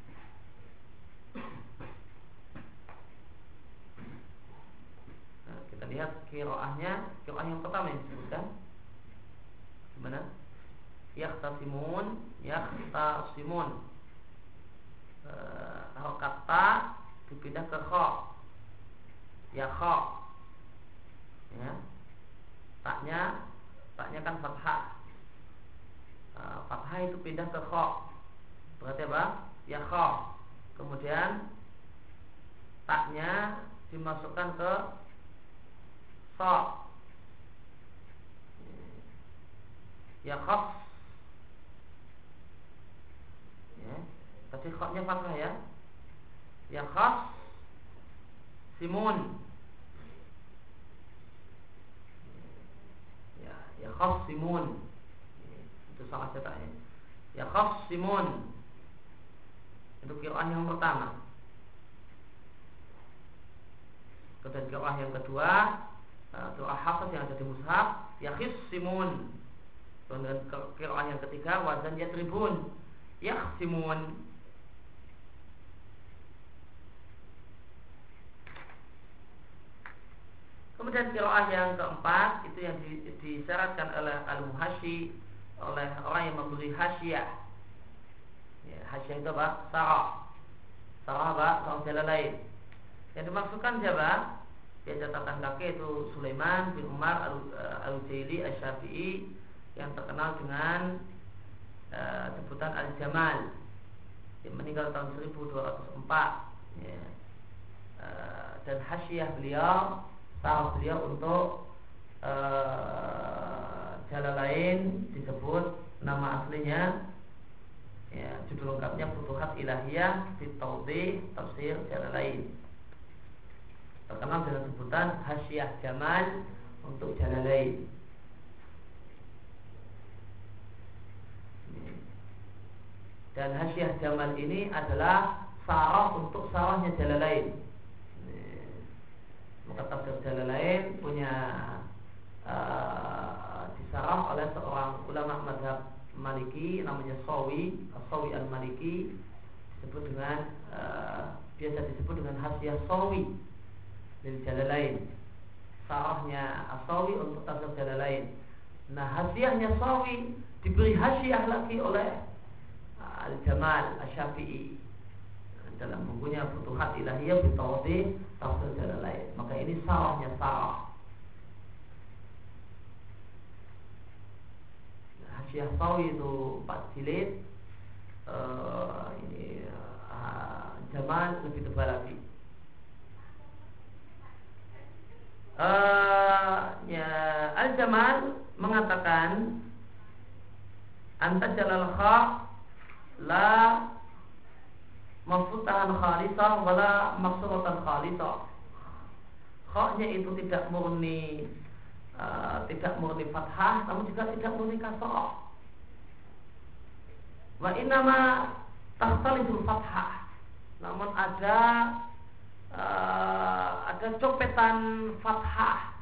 Nah, kita lihat qiraahnya, qiraah yang pertama yang disebutkan gimana? Yakhtasimun, yakhtasimun. Uh, harokat ta dipindah ke kha. Ya kha. Ya. Taknya, taknya kan fathah. Uh, fathah itu pindah ke kha. Berarti apa? Ya kha. Kemudian taknya dimasukkan ke sha. Ya khaf. Ya. Tadi kha-nya fathah ya. Ya khaf simun. Ya, ya khaf simun. Itu salah cetaknya. Ya khaf simun. Itu qiraah yang pertama. Kemudian qiraah yang kedua, qiraah Hafs yang ada di mushaf, ya khissimun. Kemudian qiraah yang ketiga, wazan yatribun, yakhsimun. Kemudian qiraah yang keempat itu yang disyaratkan oleh al-muhasyi, oleh orang yang memberi hasyah. Ya, hasyah itu apa? Sarah. Sarah apa? Sarah Jalalain. Yang dimaksudkan siapa? Dia catatan kaki itu Sulaiman bin Umar al-Ujaili al-Syafi'i yang terkenal dengan uh, sebutan Al-Jamal, yang meninggal tahun seribu dua ratus empat. Ya. Uh, dan hasyah beliau, sarah beliau untuk uh, Jalalain disebut nama aslinya, ya, judul lengkapnya Futuhat Ilahiyah fi Tawdih Tafsir Jalalain, terkenal dengan sebutan Hasyah Jamal untuk Jalalain. Dan Hasyah Jamal ini adalah sarah untuk sarahnya Jalalain. Maka tafsir Jalalain punya uh, disarah oleh seorang ulama mazhab Maliki namanya Sawi, Sawi al-Maliki, disebut dengan uh, biasa disebut dengan hasyiah sawi dari Jalalain. Sarahnya As-Sawi untuk tafsir Jalalain. Nah, hasyiahnya Sawi diberi hasyiah lagi oleh uh, Al-Jamal Asy-Syafi'i dalam bukunya Futuhat Ilahiyah fi Tawdih Tafsir Jalalain. Maka ini sarahnya Sarah. Hasyiah Sawi itu empat jilid. Uh, ini uh, Jamal lebih tebal lagi. Uh, ya, Al-Jamal mengatakan anta jalal kha la mafutahan khalisah wala maksuratan khalisah. Kha-nya itu tidak murni uh, tidak murni fathah, namun juga tidak murni kasrah. Wa innama takhtaliful fathah, namun ada uh, ada copetan fathah.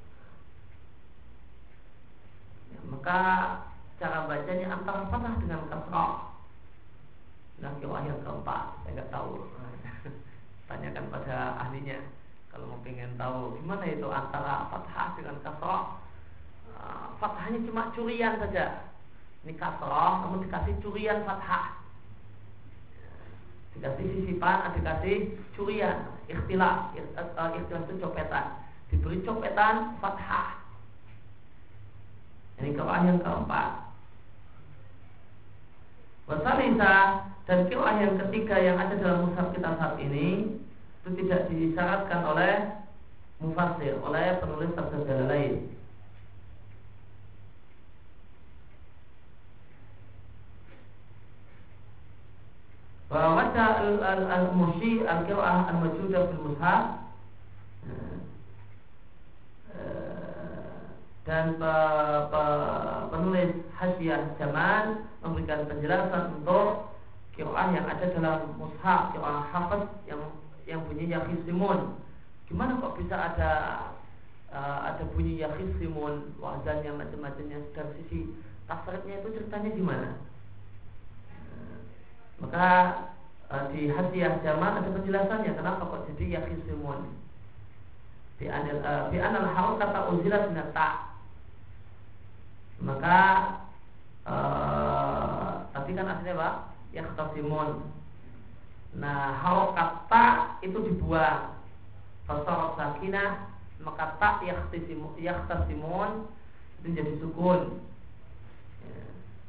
Ya, maka cara bacanya antara fathah dengan kasrah. Nah, qiraah yang keempat saya nggak tahu. Tanyakan pada ahlinya kalau mau pengen tahu gimana itu antara fathah dengan kasrah. Uh, fathahnya cuma curian saja. Ini kasrah, namun dikasih curian fathah. Dikasih sisipan, dikasih curian, ikhtilaf. Ikhtilaf itu copetan. Diberi copetan fathah. Ini qiraah yang keempat. Wasalisa, dan qiraah yang ketiga yang ada dalam mushaf kita saat ini itu tidak disyaratkan oleh mufassir, oleh penulis tafsir Jalalain. Bahwa wajah al-mushi al-qiraah al-majudah fil mushaf, dan pe, pe, penulis hasyiah Jamal memberikan penjelasan untuk qiraah yang ada dalam mushaf, qiraah Hafiz yang yang bunyinya khisimun. Gimana kok bisa ada uh, ada bunyi ya khisimun, wazannya macam-macamnya, dari sisi tafsirnya itu ceritanya gimana? Uh, maka uh, di hasyiah Jamal ada penjelasannya kenapa kok jadi ya khisimun. Di anil uh, di anal haul kata uzilat min ta'. Maka uh, tadi kan aslinya apa? Yakhtasimun. Nah, harokat ta itu dibuang. Fasarat sakinah, maka ta yakhtasimun, yakhtasimun itu jadi sukun. Ya.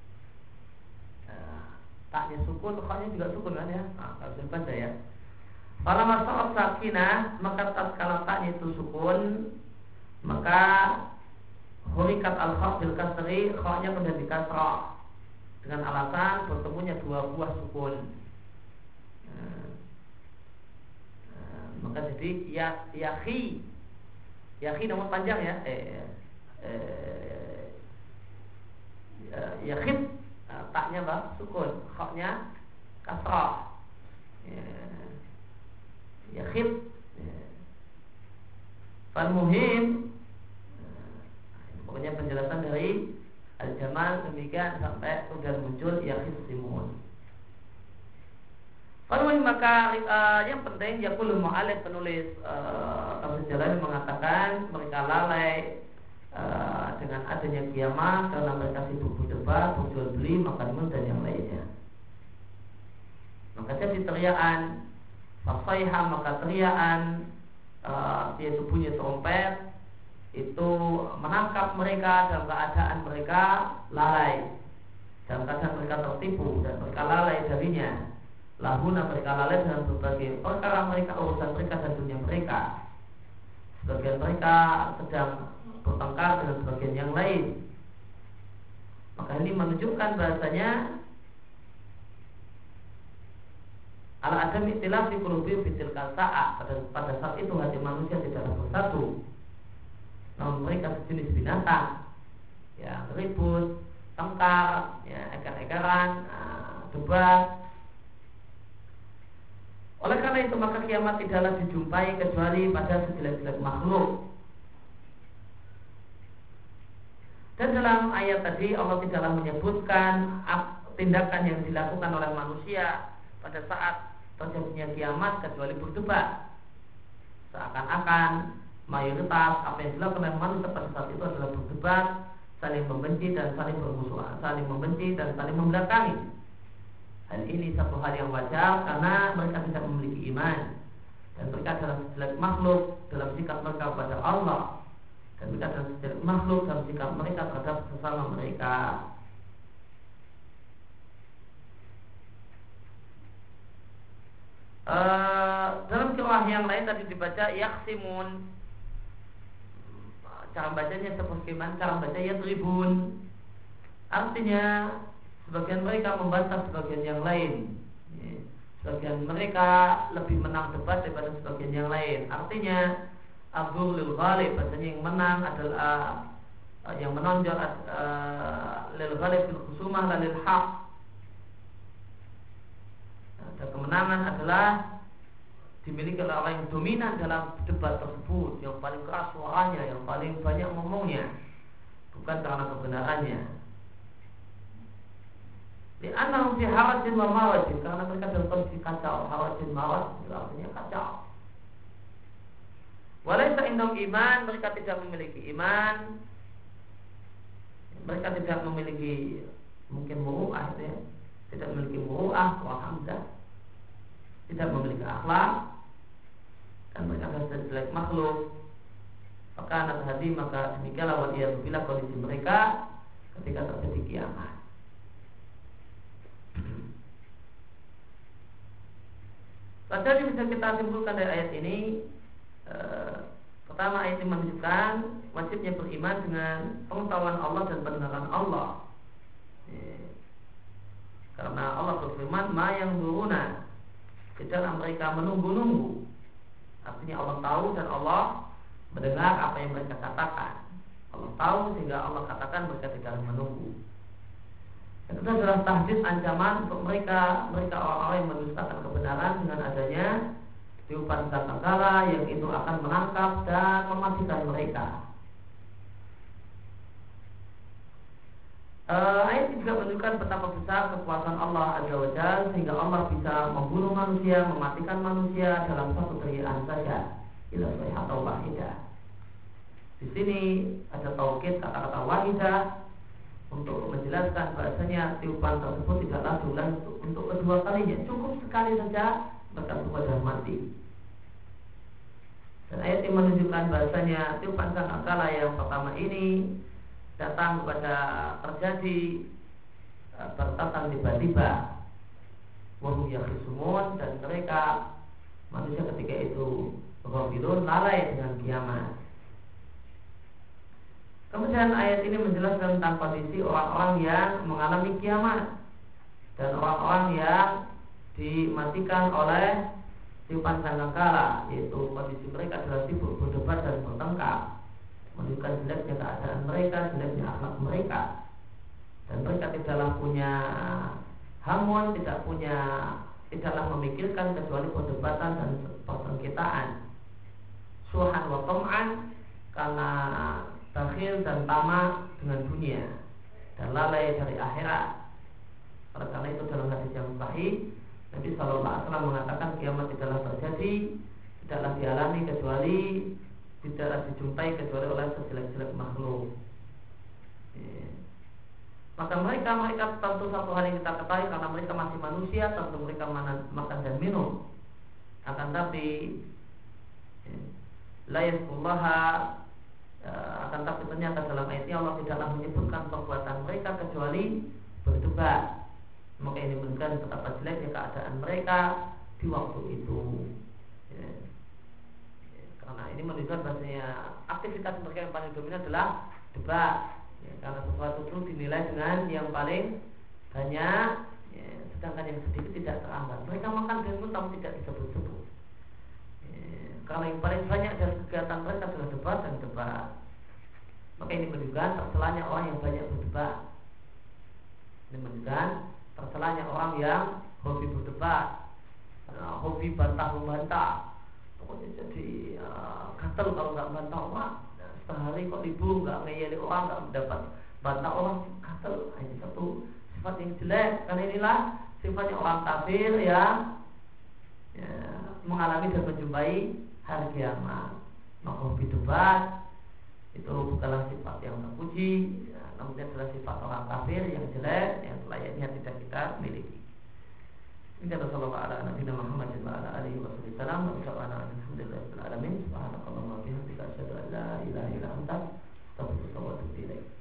Nah, taknya sukun, kha-nya juga sukun kan ya? Nah, kalau bisa baca ya. Pada masalah sakinah, maka tatkala taknya itu sukun, maka hurikat al-kha bil kasri, kha-nya menjadi kasrah dengan alasan bertemunya dua buah sukun. Nah, nah, maka jadi ya yahi yahi namun panjang ya eh, eh, yakhid nah, taknya apa? Sukun, kha-nya kasrah. Ya, yakhid ya. Fal muhim pokoknya penjelasan dari Al-Jamal demikian sampai kemudian muncul yakhisimun. Kalau maka uh, yang penting yaqulu mu'allif penulis tafsir uh, Jalalain mengatakan mereka lalai uh, dengan adanya kiamat karena mereka sibuk berdebat, berjual beli, makan dan yang lainnya. Maka jadi teriakan fasaiha, maka teriakan uh, yaitu bunyi trompet itu menangkap mereka dalam keadaan mereka lalai, dalam keadaan mereka tertipu dan mereka lalai darinya. Lahuna mereka lalai dengan berbagai perkara mereka, urusan mereka dan dunia mereka. Sebagian mereka sedang bertengkar dengan sebagian yang lain. Maka ini menunjukkan bahasanya ala adam ikhtilaf fi qulubi fi tilka sa'ah. Pada pada saat itu hati manusia tidaklah bersatu. Namun mereka sejenis binatang yang ribut, tengkar, ya, egar-egaran, nah, debat. Oleh karena itu maka kiamat tidaklah dijumpai kecuali pada sejelek-jelek makhluk. Dan dalam ayat tadi Allah tidaklah menyebutkan tindakan yang dilakukan oleh manusia pada saat terjadinya kiamat kecuali berdebat. Seakan-akan mayoritas apa yang dilakukan oleh manusia pada saat itu adalah berdebat, saling membenci dan saling bermusuhan, saling membenci dan saling membelakangi. Hal ini satu hal yang wajar karena mereka tidak memiliki iman dan mereka adalah sejelek makhluk dalam sikap mereka kepada Allah, dan mereka adalah sejelek makhluk dalam sikap mereka terhadap sesama mereka. Uh, dalam qiraah yang lain tadi dibaca yaksimun, cara bacanya sebagaimana cara baca yadribun, artinya sebagian mereka membantah sebagian yang lain. Sebagian mereka lebih menang debat daripada sebagian yang lain. Artinya abdur lil ghalib, bahasanya yang menang adalah uh, yang menonjol uh, lil ghalib fil khusumah lil haq. Dan kemenangan adalah dimiliki oleh orang yang dominan dalam debat tersebut, yang paling keras suaranya, yang paling banyak ngomongnya, bukan karena kebenarannya. Di anam fi harajin wa marajin, karena mereka dalam kondisi kacau. Harajin maraj itu artinya kacau. Walaysa indahum iman, mereka tidak memiliki iman, mereka tidak memiliki mungkin muru'ah, ya, tidak memiliki muru'ah wa hamdah, tidak memiliki akhlak, dan mereka adalah jelek makhluk. Maka anak hadi, maka demikianlah waliyadzubillah kondisi mereka ketika terjadi kiamat. Jadi bisa kita simpulkan dari ayat ini, e, pertama ayat ini menunjukkan wajibnya beriman dengan pengetahuan Allah dan pendengaran Allah. E, karena Allah berfirman, ma yang duruna, tidaklah mereka menunggu-nunggu. Artinya Allah tahu dan Allah mendengar apa yang mereka katakan. Allah tahu sehingga Allah katakan mereka tidak menunggu. Itu adalah tahdid, ancaman untuk mereka mereka orang-orang yang mendustakan kebenaran dengan adanya tiupan sangkakala yang itu akan menangkap dan mematikan mereka. Uh, ayat ini juga menunjukkan betapa besar kekuasaan Allah Azza wa Jalla sehingga Allah bisa membunuh manusia, mematikan manusia dalam satu teriaan saja. Ila sayhatan wahidah. Di sini ada taukid kata-kata wahidah untuk menjelaskan bahasanya tiupan tersebut tidaklah diulang untuk, untuk kedua kalinya, cukup sekali saja mereka semua sudah mati. Dan ayat ini menunjukkan bahasanya tiupan sangkakala yang pertama ini datang kepada terjadi bertatan tiba-tiba, wahum yakhisumun, dan mereka manusia ketika itu ghafilun, lalai dengan kiamat. Kemudian ayat ini menjelaskan tentang kondisi orang-orang yang mengalami kiamat dan orang-orang yang dimatikan oleh tiupan sangkakala, yaitu kondisi mereka adalah sibuk berdebat dan bertengkar, menunjukkan jeleknya keadaan mereka, jeleknya akhlak mereka, dan mereka tidaklah punya hamun, tidak punya, tidaklah memikirkan kecuali perdebatan dan persengketaan, suhan wa tam'an, karena bakhil dan tamak dengan dunia dan lalai dari akhirat. Oleh karena itu dalam hadis yang sahih Nabi Shallallahu Alaihi Wasallam mengatakan kiamat tidaklah terjadi, tidaklah dialami kecuali, tidaklah dijumpai kecuali oleh sejelek-jelek makhluk. Ya. Maka mereka mereka tentu satu hal yang kita ketahui, karena mereka masih manusia, tentu mereka makan dan minum. Akan tapi ya, la yaskullaha, akan tapi ternyata dalam ayat ini Allah tidaklah menyebutkan perbuatan mereka kecuali berdebat. Maka ini menunjukkan betapa jeleknya keadaan mereka di waktu itu. Ya. Ya, karena ini menunjukkan bahasanya aktivitas mereka yang paling dominan adalah debat. Ya, karena sesuatu itu dinilai dengan yang paling banyak, ya, sedangkan yang sedikit tidak teranggap. Mereka makan dan minum tapi tidak disebut-sebut. Karena yang paling banyak dari kegiatan mereka adalah debat dan debat. Maka ini menunjukkan tercelanya orang yang banyak berdebat. Ini menunjukkan tercelanya orang yang hobi berdebat, hobi bantah membantah. Pokoknya jadi uh, gatel kalau nggak bantah orang. Nah, sehari kok libur nggak ngeyeli orang, nggak mendapat bantah orang, gatel. Ini satu sifat yang jelek. Karena inilah sifatnya orang kafir yang ya, mengalami dan menjumpai hari kiamat. Maka bidubat itu bukanlah sifat yang terpuji, ya, namun itu adalah sifat orang kafir yang jelek, yang selayaknya tidak kita miliki. Ini kata sallallahu alaihi Muhammad wa ala alihi wa sallam. Wa sallallahu alhamdulillahil alamin. Subhanakallahumma wa bihamdika asyhadu an la ilaha illa anta astaghfiruka wa atubu ilaik.